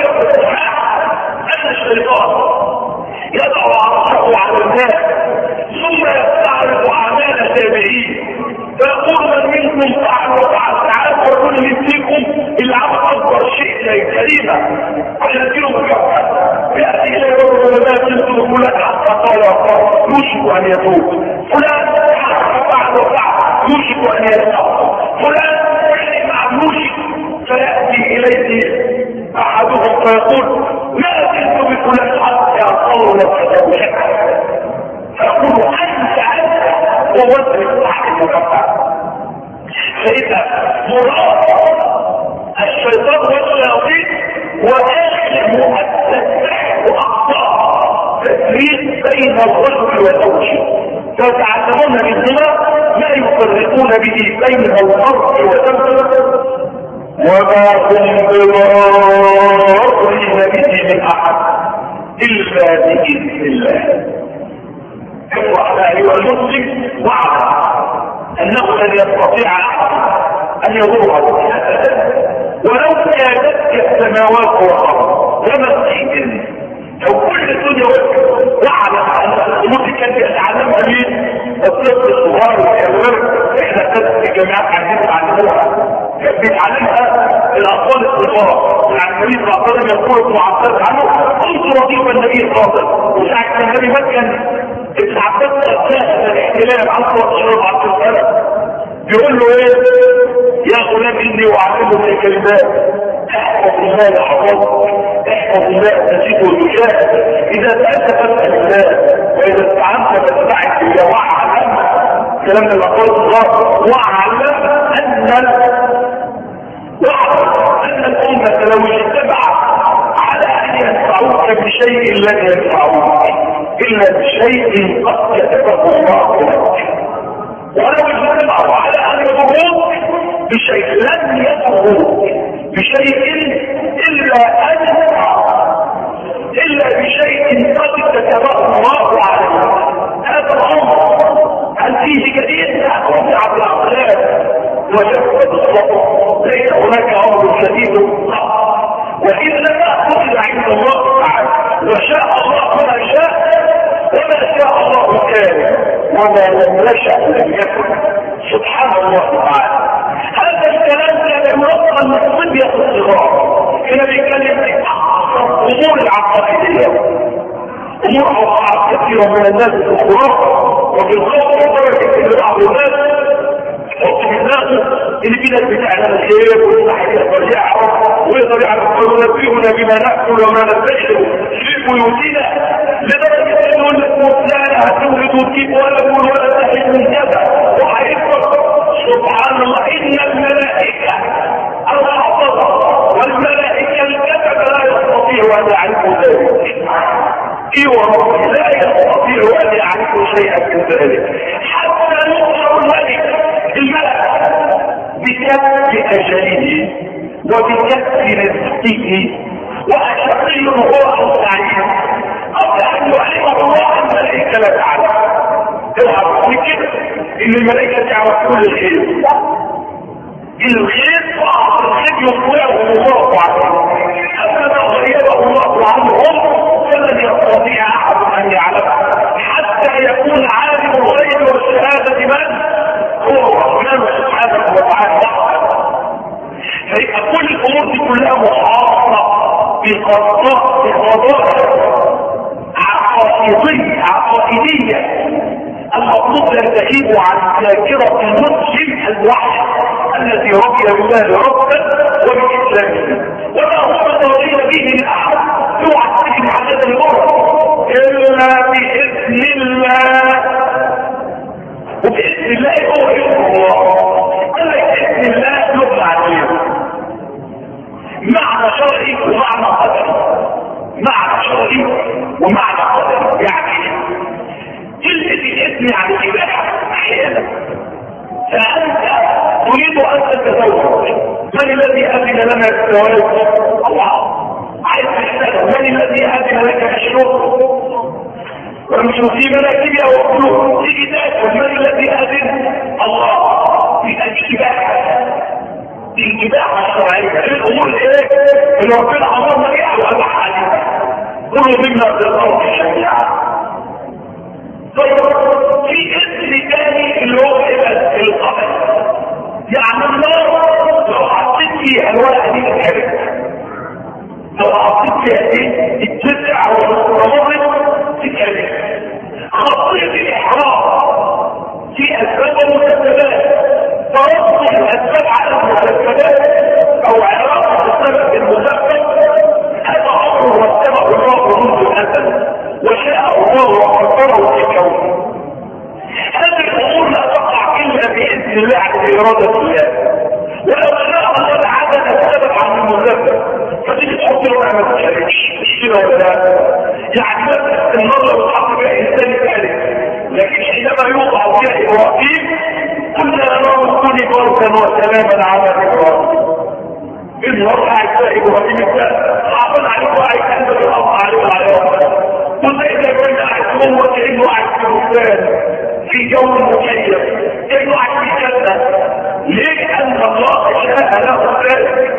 أن الشيطان يضع عرشه على الناس ثم يستعرض أعمال تابعين فيقول من منكم فعل وفعل تعال وروني مثلكم اللي عمل أكبر وجئنا الكريمة على الدين مكفر يأتي إلى يوم الولاد ينظر فلان حتى قال وقال يوشك أن يتوب فلان حتى فعل وفعل يوشك أن يتوب فلان مع يوشك فيأتي إليه أحدهم فيقول ما زلت بفلان حتى قال وفعل فيقول أنت أنت ووزن تحت المكفر. فإذا مراد الشيطان والشياطين وآخر مؤسسة وأخطاء تفريق بين الرجل والزوج فتعلمون منهما ما يفرقون به بين المرء وزوجه وما هم بضارين به من أحد إلا بإذن الله. اقرأ أيها المسلم واعلم أنه لن يستطيع أحد أن يضره ولو كانت السماوات والأرض وما فيهن. لو كل الدنيا واعلم أن الأمور كانت يتعلمها مين؟ الطفل الصغار والكبار. احنا كانت الجامعات عايزين نتعلموها كان بيتعلمها الأطفال الصغار. يعني النبي صلى الله عليه وسلم يقول معتز عنه كنت رضيف النبي صلى الله عليه وسلم وساعة النبي مكن ابن عباس أثناء الاحتلال عن صورة عبد السلام بيقول له ايه يا غلام اني اعلمك الكلمات احفظ الله يحفظك احفظ الله تجد وتجاهد اذا سالت فاسال الله واذا استعنت فاستعن بالله واعلم كلام الاقوال الصغار واعلم ان واعلم ان الامه لو اجتمعت على ان ينفعوك بشيء لن ينفعوك الا بشيء قد كتبه الله لك ولو اجتمعوا على ان يضروك بشيء لن يضروك بشيء الا ان الا بشيء قد كتبه الله عليك. هذا الامر هل فيه جديد؟ رفع بالاقلام وجفت الصبر ليس هناك امر شديد وانما قدر عند الله تعالى وشاء الله ما شاء وما شاء الله كان وما لم يشأ لم يكن سبحان الله تعالى. هذا الكلام كان يلقى من الصبية الصغار كان بيتكلم في امور العقائدية امور اوقات كثيرة من الناس في الخرافة وفي الخوف ودرجة ان بعض الناس حط في الناس اللي في ناس بتعلم الخير والتحية والجاعة ويقدر يعرف ونبيهنا بما نأكل وما نستشرب في بيوتنا لدرجة انه المسلانة هتولد وتجيب ولا ولا تحيط من كذا وهيفرق سبحان الله ان الملائكة الحفظة والملائكة الكتب لا يستطيع ان يعرفوا ذلك. ايوه لا يستطيع ان يعرفوا شيئا من ذلك حتى يؤمر الملك الملك بكتب اجله وبكتب رزقه واشقي هو او سعيد قبل ان يعلم الله الملائكه لا تعلم. تعرف كده ان الملائكه تعرف كل الخير الخير بعض الخير يطلعه الله عنه اما ما غيره الله عنهم فلن يستطيع احد ان يعلمه حتى يكون عالم الغيب والشهاده من هو الرحمن سبحانه وتعالى. فيبقى كل الامور دي كلها محاطه بقضاء بقضايا عقائديه عقائديه المفروض لا تغيب عن ذاكره المسلم الوحي الذي رضي بالله ربا وبالاسلام وما هو ترضين به لاحد اوعى تجد عدد المرض الا باذن الله وباذن الله هو يذكر الله الا باذن الله يطلع عليه معنى شرعي ومعنى قدري معنى شرعي ومعنى قدري. يعني كلمه الاذن يعني الاباحه احيانا فانت تريد ان تتزوج من الذي اذن لنا الزواج؟ الله. عايز تشتغل من الذي اذن لك الشغل ومش في مناكبها وقلوب تيجي تاكل من الذي اذن؟ الله. يبقى دي اباحه دي الاباحه الشرعيه الامور الايه اللي ربنا امرنا بيها واباح عليها كل مما في الارض الشريعه. طيب في اسم ثاني اللي هو القبل يعني النار لو حطيت فيها الورقه دي الكبد باذن الله على اراده الله. ولو شاء الله لعدل السبب عن المذنب فتيجي تحط له ما تشاركش مش كده ولا لا؟ يعني بس النظر والحق بقى انسان ثالث، لكن حينما يوضع فيها ابراهيم قلنا نرى كوني بركا وسلاما على ابراهيم. النهار قاعد فيها ابراهيم ده حافظ عليه وقاعد كان بيقطع عليه وعليه، وزي ده كان قاعد هو كانه قاعد في بستان في جو مكيف كانه قاعد في جنه. ليه؟ ان الله شاء له ذلك.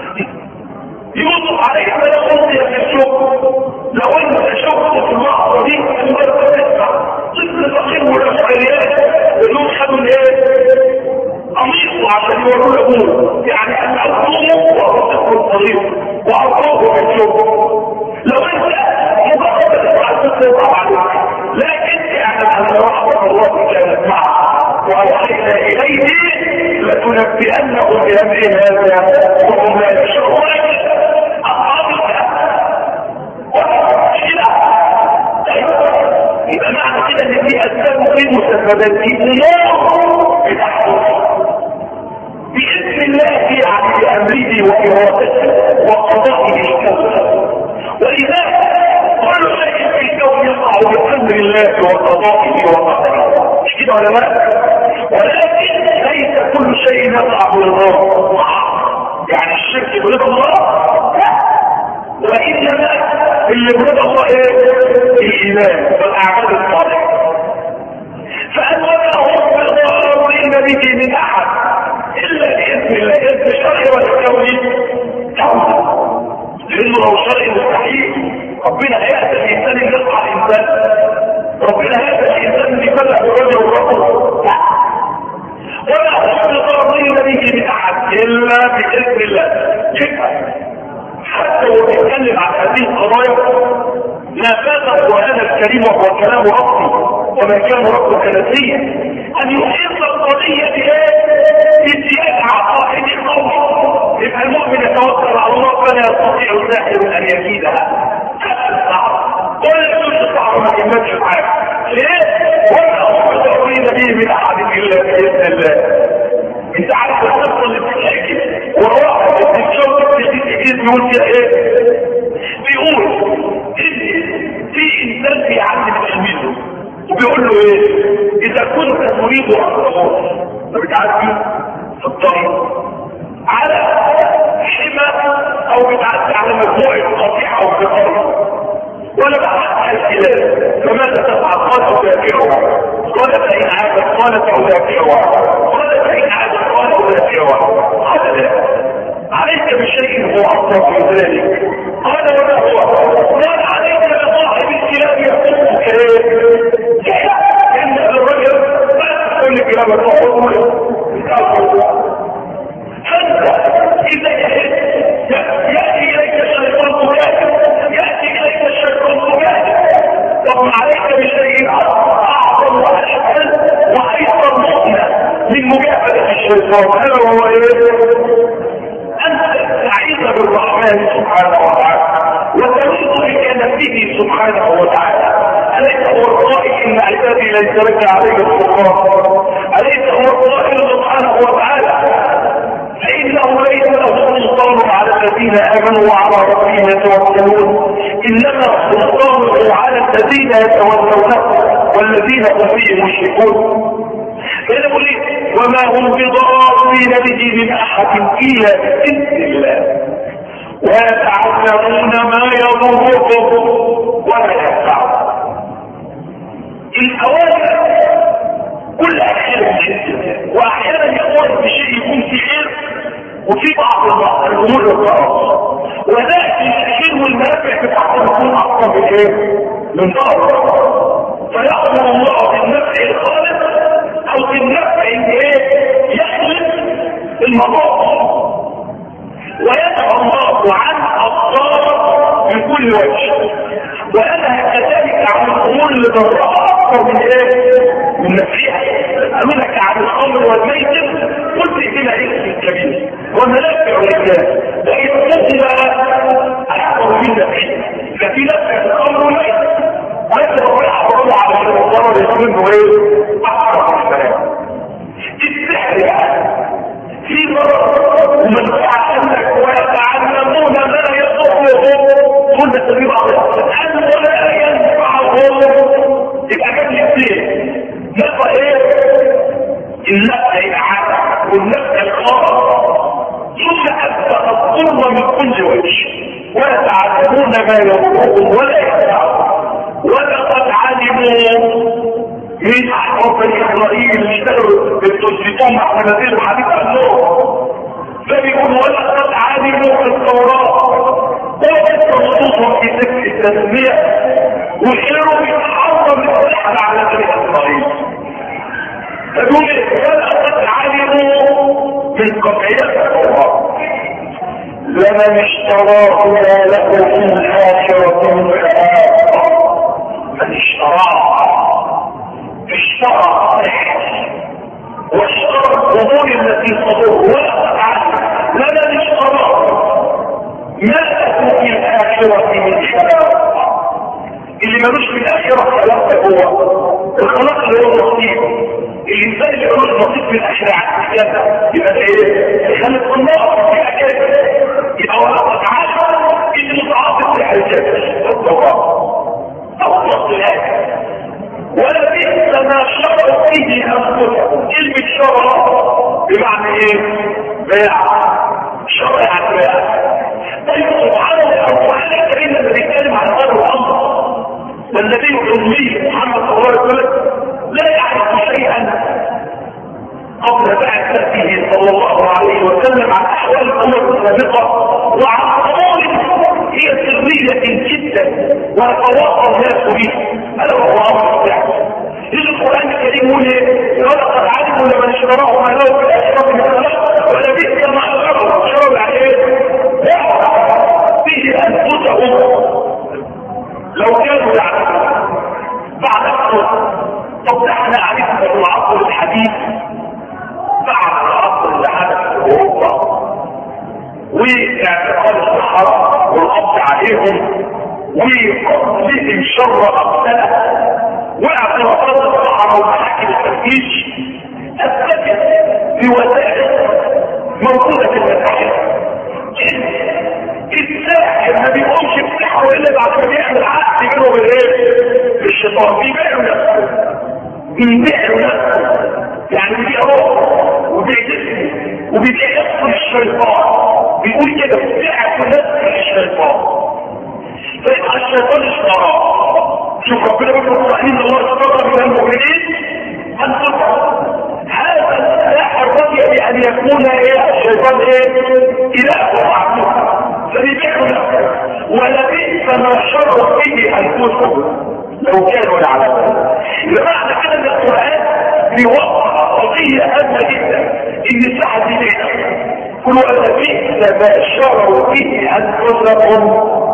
يوضع عليه فلا قضي في الشغل. لو انت شفت في اللحظه دي انت تسمع طفل فقير والاسرائيليات انهم خدوا الايه؟ قميصه عشان يوروا لابوه، يعني ان اقوموا وارتقوا الطريق وارقوه في الشغل. لو انت مجرد تسمع الطفل يطلع عليك، لكن اعلم ان رحمه الله كانت معه واوحينا اليه لتنبئنهم بامر هذا وهم لا يشعرون. يبقى معنى كده ان في اسباب وفي مسببات دي امور بتحصل باذن الله يعني بامره وارادته وقضائه الكون. ولذلك كل شيء في الكون يقع بامر الله وقضائه وقدره، مش كده ولا لا؟ ولكن ليس كل شيء يقع بالله، يعني الشرك برضا الله لا، وانما اللي برضا الله ايه؟ الايمان والاعمال الصالحه. فانواعهم بالضارين به من احد الا باذن الله. اذن شرعي ولا كوني؟ كوني، لانه لو شرعي مستحيل ربنا هيأتي الانسان اللي يقع الانسان، ربنا هيأتي الانسان اللي فتح الرجل والرجل لا. ولا هم بالضارين به من احد الا باذن الله. يبقى حتى هو بيتكلم عن هذه القضايا ما فات القرآن الكريم وهو كلام ربي وما كان ربك نسيا ان يحيط القضية بسياق عقائد القول. يبقى المؤمن يتوكل على الله فلا يستطيع ساحر ان يكيدها. كل تستطيع ما يمدش معاك ليه؟ ولا هم تؤمن به من احد الا باذن الله. انت عارف القصه اللي بتحكي وراء الشوط الجديد بيقول فيها ايه؟ بيقول ان في انسان بيعلم تلميذه وبيقول له ايه؟ اذا كنت تريد ان تموت بتعدي في الطريق على حمى او بتعدي على مجموعه قطيعه او بقريه ولا بحثها الكلاب فماذا تفعل؟ قال ادافعها. قال فان عادت قالت ادافعها. قال فان عادت قال ادافعها. قال لا، عليك بشيء هو اصلا في ذلك. قال وما هو؟ قال عليك بصاحب الكلاب يقوم كلاب. ان الرجل ما كل كلاب تقول فانت اذا جهلت ياتي اليك الشيطان كاذب، ياتي اليك الشيطان كاذب. طب عليك بشيء اعظم واحسن وايسر مؤنه من مجاهده الشيطان، هذا هو ايه؟ انت تستعيذ بالرحمن سبحانه وتعالى وتلوذ بكنفه سبحانه وتعالى. اليس هو القائل ان عبادي ليس لك عليهم سلطان؟ اليس هو القائل سبحانه وتعالى فإنه ليس له سلطان على الذين آمنوا وعلى ربهم يتوكلون، إنما سلطانه على الذين يتولونه والذين هم فيه مشركون. فإذا قل وما هم بضارين به من أحد إلا بإذن الله ويتعلمون ما يضرهم ولا ينفعهم. الأوامر كل أحيانا جدا، وأحيانا يقول بشيء يكون في خير وفي بعض الأمور الضرر، ولكن الخير والمنافع بتاعته تكون أكثر من ايه؟ من ضرر. فيأمر الله بالنفع الخالص أو بالنفع ايه؟ يخلص المضار، ويدعو الله عن الضرر من كل وجه، وينهى كذلك عن الأمور اللي ضرها أكثر من ايه؟ من نفعها. أمنك عن الخمر والميتم قلت بما اسم كبير ومنافع للناس، وإن قتل أكثر من نفعها. ففي نفع الخمر والميتم ولكن ربنا حرمه على الضرر يكون ايه؟ أكثر من الفلاح. السحر ما يضرهم ولا ينفعهم. ولقد علموا من احرار بني اسرائيل اللي اشتغلوا بالتسليطون مع منازل وحديث النور، فبيقول ولقد علموا في التوراه وقت نصوصهم في سفر التسميه وغيره بيتحرم السحر على بني اسرائيل. فدول ولقد علموا من قطعيه التوراه لمن اشتراه ما له في الاخره من خلاق. من اشتراه اشترى السحر واشترى الامور التي تضر. ولقد علم لمن اشتراه ما له في الاخره من خلاق. اللي ملوش في الاخره خلاق هو الخلاق اللي هو نصيب. الانسان اللي ملوش نصيب في الاخره على الكتاب يبقى ده ايه؟ يخلق النار في الاكل. يبقى ولقد علم ان متعاطف الحجاج التوراه او النص الاخر. ولا بئس ما شرعوا فيه انفسهم. كلمه شرع بمعنى ايه؟ بيع. شرع عن بيع. طيب سبحان الله القرآن الكريم لما بيتكلم عن هذا الامر والنبي الامي محمد صلى الله عليه وسلم لا يعرف شيئا قبل بعثته صلى الله عليه وسلم عن احوال الامم السابقه وعن امور هي سريه جدا ويتواصل الناس به. هذا هو امر البعث. يجي القران الكريم يقول ايه؟ ولقد علموا لمن اشتراه ما له في الاخره من خلاق ولبئس ما شرعوا. شرعوا يعني ايه؟ به انفسهم لو كانوا يعلمون. بعد الصوت طب احنا عرفنا في العصر الحديث بعد العصر اللي حدث في اوروبا واعتقال الصحراء والقبض عليهم وقتلهم شر قتله واعتراضات الصحراء ومحاكم التفتيش اثبتت بوسائل موجوده في المتاحف الساحر ما بيقومش بسحره الا بعد ما بيعمل عقد بينه وبين الشيطان. بيبيعوا نفسه بيبيعوا نفسه يعني بيبيع روح وبيبيع جسمه وبيبيع نفسه للشيطان. بيقول كده بيبيع نفسه للشيطان. فيبقى الشيطان اشتراه. شوف ربنا بيقول ان الله اشترى من المؤمنين انفسهم. هذا الساحر رضي بان يكون ايه؟ الشيطان ايه؟ اله معبود. فبيبيعوا نفسه ولبئس ما شروا به انفسهم لو كانوا يعلمون. بمعنى كده ان القران بيوقع قضيه هامه جدا ان الساحر دي بيع. كل ولبئس ما شروا به انفسهم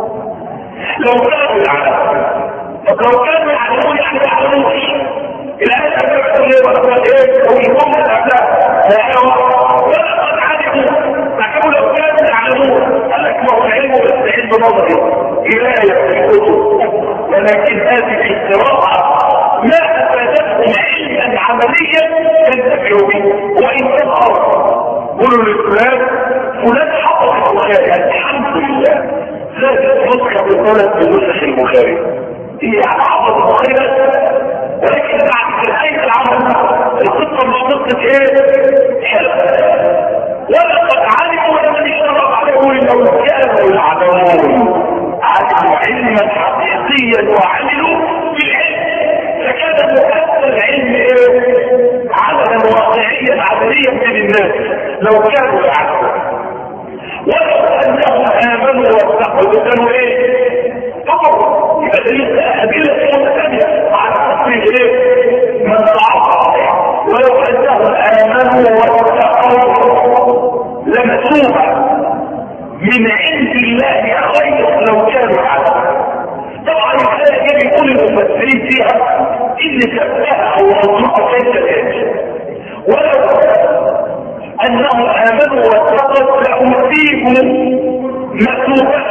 لو كانوا يعلمون. طب لو كانوا يعلمون يعني ما يعلموش. الآية تقول ايه ولا ايه؟ او الجمله قبلها ولقد علموا. فكانوا لو كانوا يعلمون قال لك ما هو العلم بس علم نظري قرايه في الكتب، ولكن هذه القراءه ما افادتهم علما عمليا ينتفعوا به. وان تظهر قولوا للفلان فلان حفظ البخاري الحمد لله هذه نسخه بطلت بنسخ البخاري هي حفظ البخاري ولكن بعد الآية العمل القصة مش قصة ايه؟ حلو. ولقد علموا لمن اشترى عليه لو كانوا يعلمون. علموا علما حقيقيا وعملوا بالعلم فكان مؤثر العلم ايه؟ عملا واقعيا عمليا من الناس لو كانوا يعلمون. ولو انهم امنوا واتقوا كانوا ايه؟ فقط يبقى دليل ادله ثانيه على تصريح ايه؟ من تعاطى. ولو انهم امنوا واتقوا لمثوبه من عند الله خير لو كانوا يعلمون. طبعا الآية دي بيقول المفسرين فيها ان سبتها او مطلقه كانت الآية ولو انهم امنوا واتقوا لاصيبوا مثوبه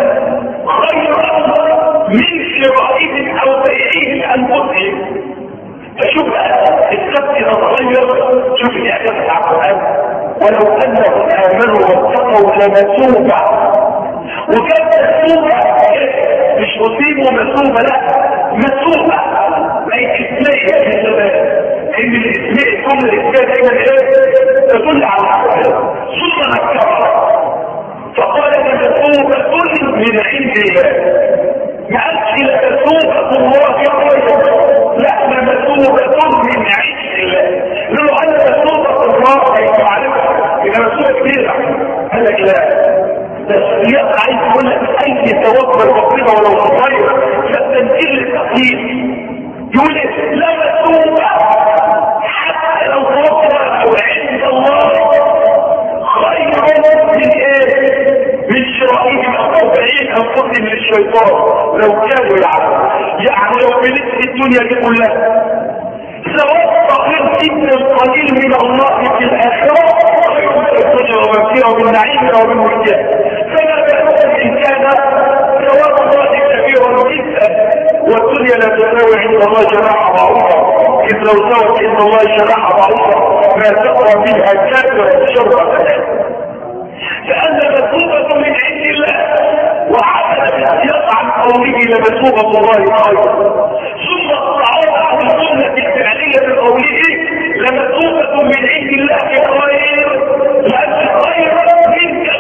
خيرا من شرائهم او بيعهم انفسهم. فشوف السبت يتغير. شوف الاعجاز بتاع القران ولو انهم امنوا واتقوا لمثوبه. وكانت مثوبه مش اصيبوا مثوبه لا مثوبه بقت اسماء من زمان. ان الاسماء كل الاسماء دايما ايه؟ تدل على الحق ثم نكرها فقال مثوبه من عند الله. ما قالش لمثوبة الله خير، لا لمثوبة من عند الله. لو انا مثوبة الله هيبقى معرفة يبقى مثوبة كبيرة. قال لك لا، السياق عايز يقول لك اي توكل ربنا ولو صغير فالتنزيل التقييم يقول لك لا مثوبة حتى لو توكل او عند الله خير من ايه؟ من شرائهم او توبعين انفسهم من الشيطان لو كانوا يعلمون. يعني لو ملكت الدنيا دي كلها سواء صغير جدا قليل من الله في الاخره خير من الدنيا وما فيها ومن نعيمها ومن وجهها. فما بالك ان كان ثواب الله كبيرا جدا والدنيا لا تساوي عند الله جناح بعوضه، اذ لو سوت عند الله جناح بعوضه ما تقوى منها كافر شربة الان. فأن مثوبة من عند الله وعدد السياق عن قوله لمثوبة الله خير، ثم الصعود عن السنة الفعلية من قوله لمثوبة من عند الله خير، لأن خير منك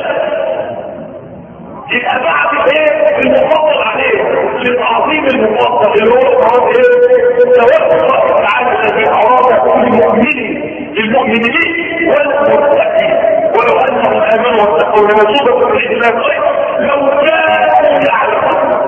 يبقى بعد ايه المفضل عليه للتعظيم المفضل اللي هو مراد ايه سواء الله تعالى الذي اراد كل مؤمن للمؤمنين والمتقين ولو انهم امنوا واتقوا لمثوبة من عند الله خير لو كانوا يعلمون.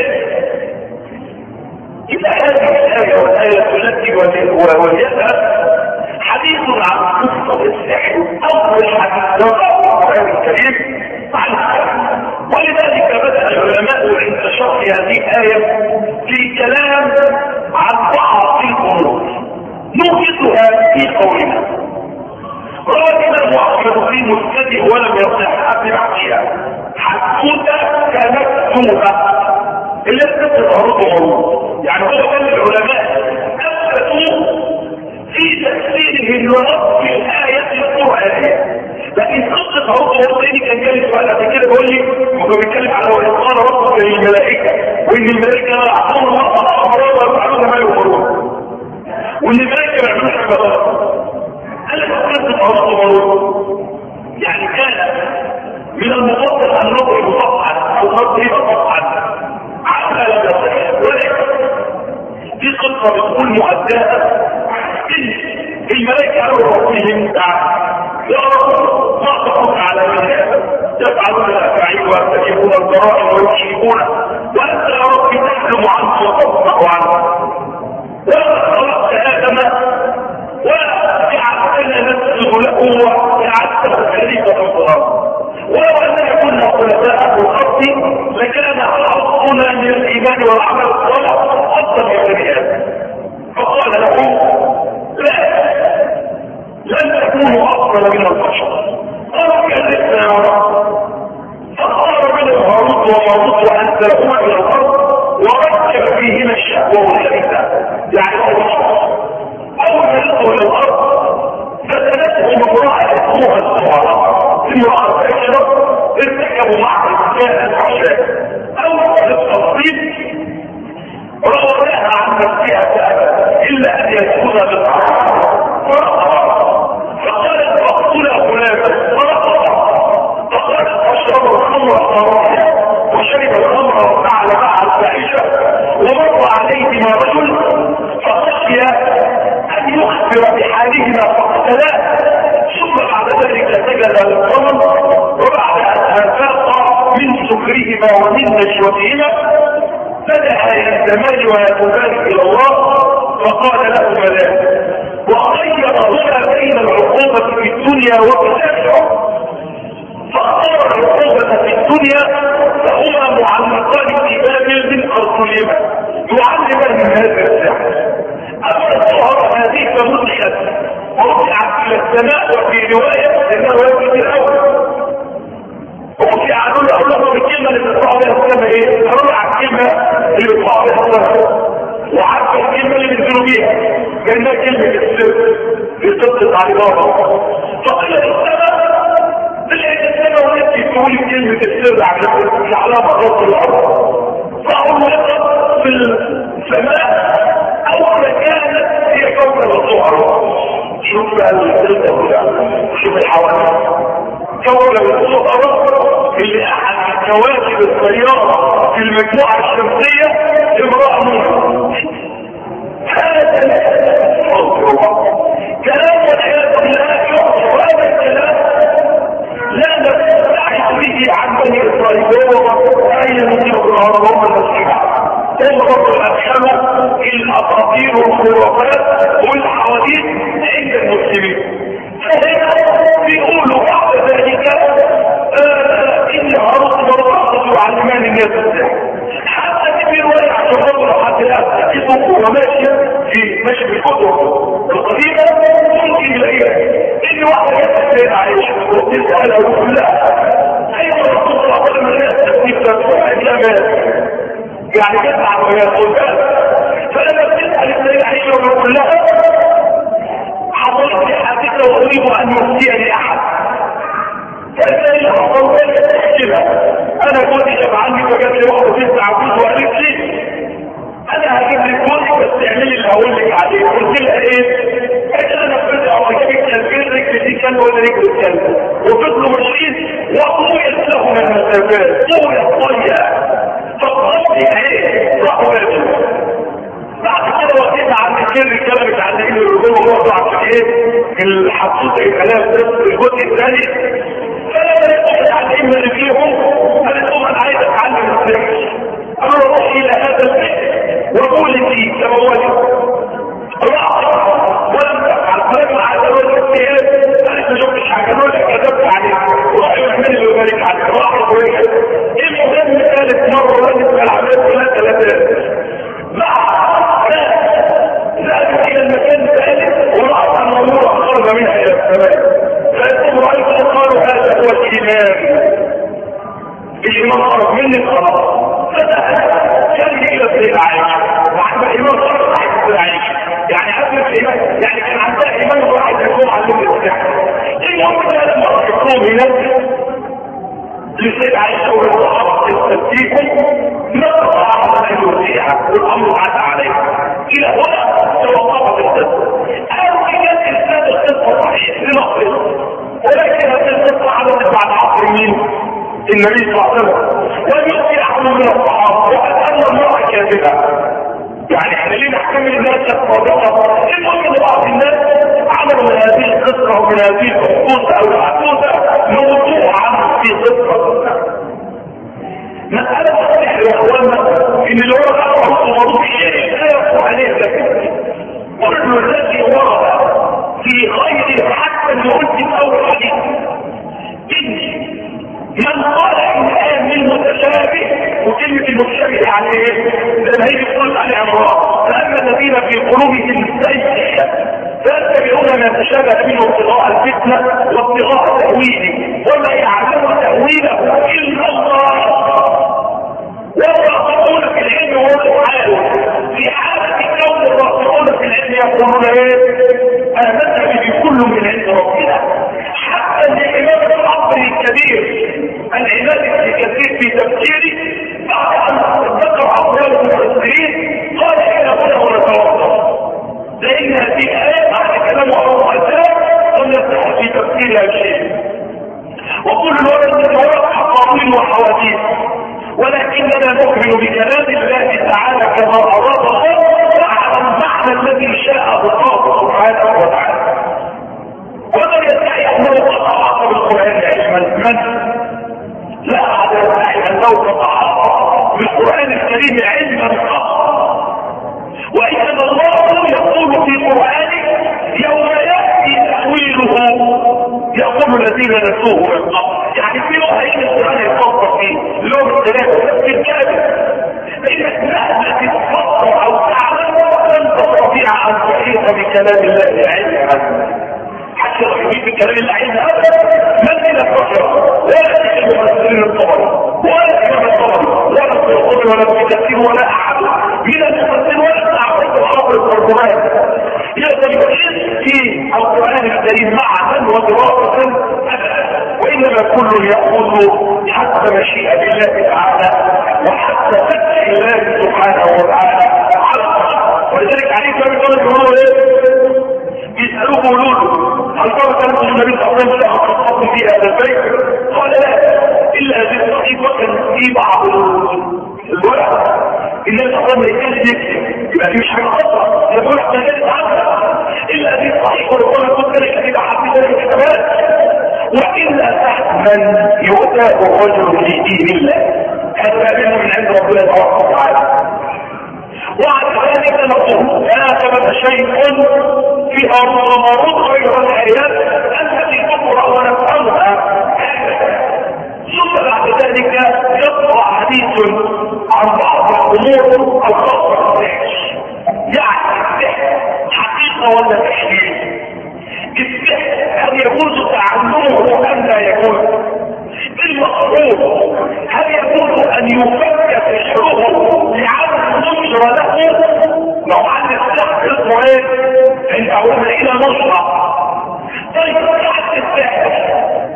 إذا هذه الآية والآية التي وليتها حديث عن قصة السحر أول حديث في القرآن الكريم عن السحر. ولذلك بدأ العلماء عند شرح هذه الآية في كلام عن بعض الأمور نوجدها في قولنا. روى الإمام أحمد في مسنده ولم يصح في بعضها حدوثة كمكتوبة اللي تتعرضه. يعني هو كان العلماء أثبتوا في تفسيرهم لرب الآية القرآنية. لكن قصة عرضه هو كان جالس سؤال قبل كده بيقول لي هو بيتكلم على وإذ قال ربك للملائكة وإن الملائكة لا يعصون الله أمرهم ويفعلون ما يؤمرون وإن الملائكة ما يعملوش عبادات. قال لك قصة عرضه مرور يعني كان من المفضل أن نضرب صفحا أو نضرب صفحا عما لم يصح. ولكن في قصة بتقول مؤداة إن الملائكة قالوا ربهم تعالى يا رب ما تحط على منها يفعلون الأفاعيل ويرتكبون الجرائم ويشركون وأنت يا رب تحكم عنه وتصدق عنه. ولا خلقت آدم وجعلتنا نسجد له وجعلته خليفة في الأرض ولو أننا كنا خلفاء في الأرض لكان حظنا من الإيمان والعمل الصالح أفضل من بني آدم. فقال له لا لن تكونوا أفضل من البشر. قالوا كذبنا يا رب. فقال من هاروت وماروت وأنزلهما من الأرض وركب فيهما الشهوة والحديثة. يعني أول ما يدخل إلى الأرض فتنتهم امرأة اسمها السوارة امرأة فاشرة ارتكبوا معها الكائن العشاء أول التصريف روضاها عن نفسها كأبدا إلا أن يكون بالعرض فرقها فقالت فاقتلها فلانا فرقها فقالت أشرب الخمر الصراحة وشرب الخمر وفعل معها الفاحشة ومر عليهما رجل فخشي أن يخبر بحالهما فقتلاه ثم بعد ذلك سجد للقمر وبعد أن أفاق من سكرهما ومن نشوتهما بدأ يندمان ويتبارك إلى الله فقال له ذلك وخير هنا بين العقوبة في الدنيا وفي الآخرة. فاختار العقوبة في الدنيا فهما معلقان في باب من أرسلهما يعلمان من هذا السحر. أما الصهر هذه فمدخت ورجعت إلى السماء وفي رواية إنه يجب الأول وفي عنون أقول لكم الكلمة اللي تطلع بها السماء إيه؟ أقول على الكلمة اللي تطلع بها السماء وعارف الكلمة اللي بنزلوا بيها كأنها كلمة السر اللي تطلق على بابا. فقيل السماء طلعت السماء ونبكي تقول كلمة السر على مرات الأرض. فأقول لكم في السماء أول كانت هي كوكب الصهر. شوف بقى الدلتا شوف الحوادث كوكب الصهر اللي أحد كواكب السيارة في المجموعة الشمسية امرأة منها. هذا كلام والعياذ بالله يعطي، وهذا الكلام لا نستعيد به عن بني اسرائيل اي نصيب الهرم المسيح. هم برضه ادخلوا الاساطير والخرافات والحواديت عند المسلمين. فهنا بيقولوا بعد ذلك آه ان هاروت وماروت يعلمان الناس السحر. حتى في روايه عن الرجل حتى الان وماشيه في ماشي بالكتب القديمه ممكن يلاقيها ان واحده جت السيده عائشه وتسالها وتقول لها ايوه الرسول صلى الله عليه وسلم الناس تكتيب تكتيب يعني جمع ويقول فلما بتسأل السيدة عائشة ويقول لها حضرت حديثة وأريد أن يفتيني أحد. فالسيدة حضرت كده أنا كنت شبعاني فجاب لي واحدة تسعة عبود وقالت لي أنا هجيب لك كنت بس اعملي اللي هقول لك عليه. قلت لها إيه؟ قلت لها نفذت أو أجيب الكلبين رجل دي كلب ولا رجل الكلب وفضلوا ماشيين وطويت لهم المسافات طويت طويت فقصدي ايه راحوا باجوا. بعد كده وقتنا عن كتير رجاله متعلقين بالرجوع ووضعوا عشان ايه الحدوته الكلام ده الجزء الثاني. فلما لقوا متعلقين من رجليهم قالت لهم انا عايز اتعلم السحر. قالوا روح الى هذا البيت وقولي فيه كما ولد راح ولم تفعل. فلما عادوا لك ايه قالت ما شفتش حاجه قالوا لك كذبت عليك روح يعمل اللي يبارك عليك. راح ورجع المهم ثالث مرة لازم العمليات كلها ثلاثات مع ذهبت الى المكان الثالث ورأت النور خرج منها الى السماء. فأنتم رأيتم قالوا هذا هو الإمام. الإمام خرج مني خلاص كان إلى السيدة عائشة وعند الإمام خرج راح السيدة عائشة يعني قبل الإمام يعني كان عندها إمام واحد يكون علمه السحر. المهم ثلاث مرة يكون هناك لسيد عائشة والصحابة تستفيكم نقص على الوزيعة والأمر عاد عليها إلى هنا توقفت القصة. قالوا إن كانت إسناد القصة صحيح لنقص ولكن هذه القصة عدت بعد عصر مين؟ النبي صلى الله عليه وسلم ويؤتي أحد من الصحابة وقد أن المرأة كاذبة. يعني احنا ليه نحتمل الناس الصادقة؟ المهم ان بعض الناس عملوا من هذه القصة ومن هذه القصة او الحدوثة موضوعا في قصة. مسألة السحر يا اخوانا ان اللي ورد اقرأ موضوع شيء لا يقوى عليه ذلك. كل الذي ورد في غير حتى اللي قلت في اول حديث ان من قال ان الآية من متشابه وكلمة المتشابه يعني ايه؟ لما هي بتقول عليها امراض. فأما الذين في قلوبهم زيغ فيتبعون ما تشابه منه ابتغاء الفتنة وابتغاء تأويله وما يعلم تأويله إلا الله والراسخون في العلم وهم حاله. في حالة كون الراسخون في العلم يقولون ايه؟ آمنا به كل من عند ربنا. حتى الإمام العصري الكبير العماد بن كثير في تفسيره بعد أن ذكر أقوال المفسرين قال إلى هنا ونتوقف لأن هذه الآية بعد كلام الله الأساس ونفتح في تفسيرها شيء. وكل الولد من ورق حقاويل وحواديث ولكننا نؤمن بكلام الله تعالى كما أراد الله على المعنى الذي شاء الله سبحانه وتعالى. ومن يدعي أنه قد أحاط بالقرآن علما من لا أحد يدعي أنه قد أحاط بالقرآن الكريم علما خاصا. وإنما الله يقول في قرآنه يوم يأتي تأويله يقول الذين نسوه من قبل. يعني في وحي القرآن يفكر فيه لهم الثلاثة في الكامل إنك مهما تتفكر أو تعلم لن تستطيع أن تحيط بكلام الله علما. حتى لو يجيب بكلام الله علما من إلى الفكرة ولا تجد المسلمين الطبر ولا تجد الطبر ولا تقول ولا تكثير ولا أحد من المسلمين ولا تعرف الحرب القرآن يقدر يعيش في القرآن الكريم معا ودراسة وإنما كل يأخذ حتى مشيئة الله تعالى وحتى فتح الله سبحانه وتعالى ولذلك عليه كم يقول هو يسألوه قولوا هل قال كلمة النبي صلى الله عليه وسلم في هذا البيت؟ قال لا إلا هذه حقيقة في بعض الورق الناس أصلا يتكلم يبقى دي مش حاجة خطأ يقول لك ما جالت عنها إلا دي صحيح وربما كنت ذلك إذا حبيت ذلك الكتابات وإلا تحمل يؤتاه الرجل في دين الله هذا منه من عند ربنا تبارك وتعالى. وعلى ذلك نقول لا ثبت شيء في أرض مرض غير الآيات التي تقرأ ونفهمها ثم بعد ذلك يطلع حديث عن بعض الأمور الخاصة بالسحر يعني السحر حقيقة ولا تحليل؟ السحر هل يجوز تعلمه أم لا يجوز؟ المقصود هل يجوز أن يفك سحره لعدم نشر له؟ لو عن السحر اسمه ايه؟ انت عودنا إلى نشرة. طيب تحت السحر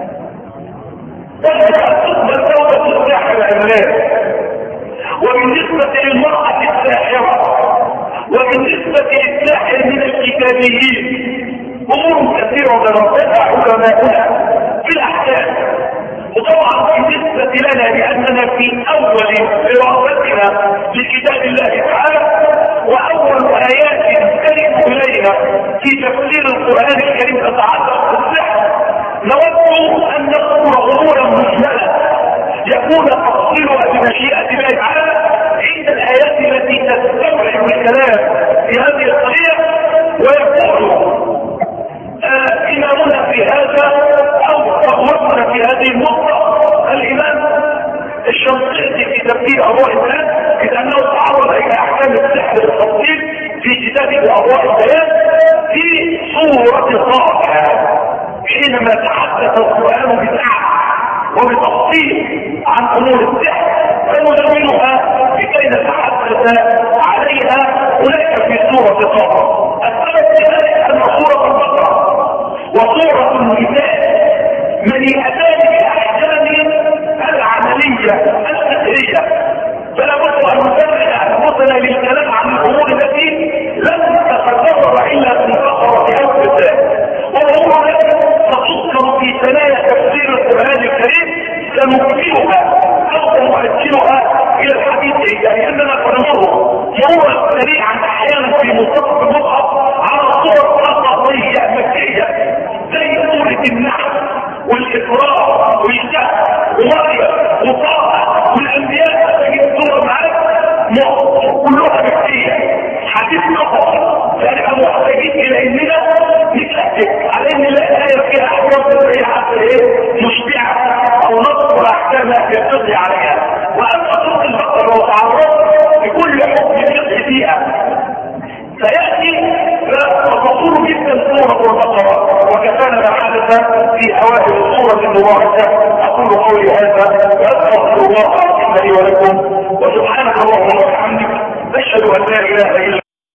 تقبل توبة الساحر العملات وبالنسبة للمرأة الساحرة وبالنسبة للساحر من الكتابيين أمور كثيرة درستها علماؤنا في الأحكام. وطبعا بالنسبة لنا لأننا في أول دراستنا لكتاب الله تعالى وأول آيات ترد إلينا في تفسير القرآن الكريم تتعلق بالسحر نود أن نذكر أمورا مجملة يكون تفصيلها بمشيئة الله تعالى عند الآيات التي تستوعب الكلام في هذه القضية. ويقول آه إمامنا في هذا أو تغربنا في هذه النقطة الإمام الشنقيطي في تفسير أضواء البيان إذ أنه تعرض إلى أحكام السحر بالتفصيل في كتابه أضواء البيان في صورة صافحة حينما تحدث القرآن بسعة وبتفصيل عن أمور السحر فنزمنها لكي نتحدث عليها هناك في سورة صافحة. السبب في ذلك أن سورة البقرة وسورة النساء مليئتان بأحكام العملية السحرية فلا بد أن نسمع أنفسنا للكلام عن الأمور التي لم تتكرر إلا في البقرة أو النساء والأمور التي تذكر في ثنايا تفسير القرآن الكريم سنكملها أو نؤجلها إلى الحديث لأننا سنمر مرورا سريعا أحيانا في منتصف المصحف على صور قصصية مكية زي سورة النحل والإسراء والكهف ومريم وطه والأنبياء تجد سورة معاك كلها مكية حديث نقص فنبقى محتاجين إلى إننا نتأكد على إن الآية فيها أحكام تدعي حتى إيه مشبعة أو نذكر أحكامها يقضي عليها. وأما سورة البقرة لو تعرضت بكل حكم يقضي فيها سيأتي فتطول جدا سورة البقرة وكفانا ما حدث في أوائل سورة المباركة. أقول قولي هذا وأستغفر الله لي ولكم وسبحانك اللهم وبحمدك أشهد أن لا إله إلا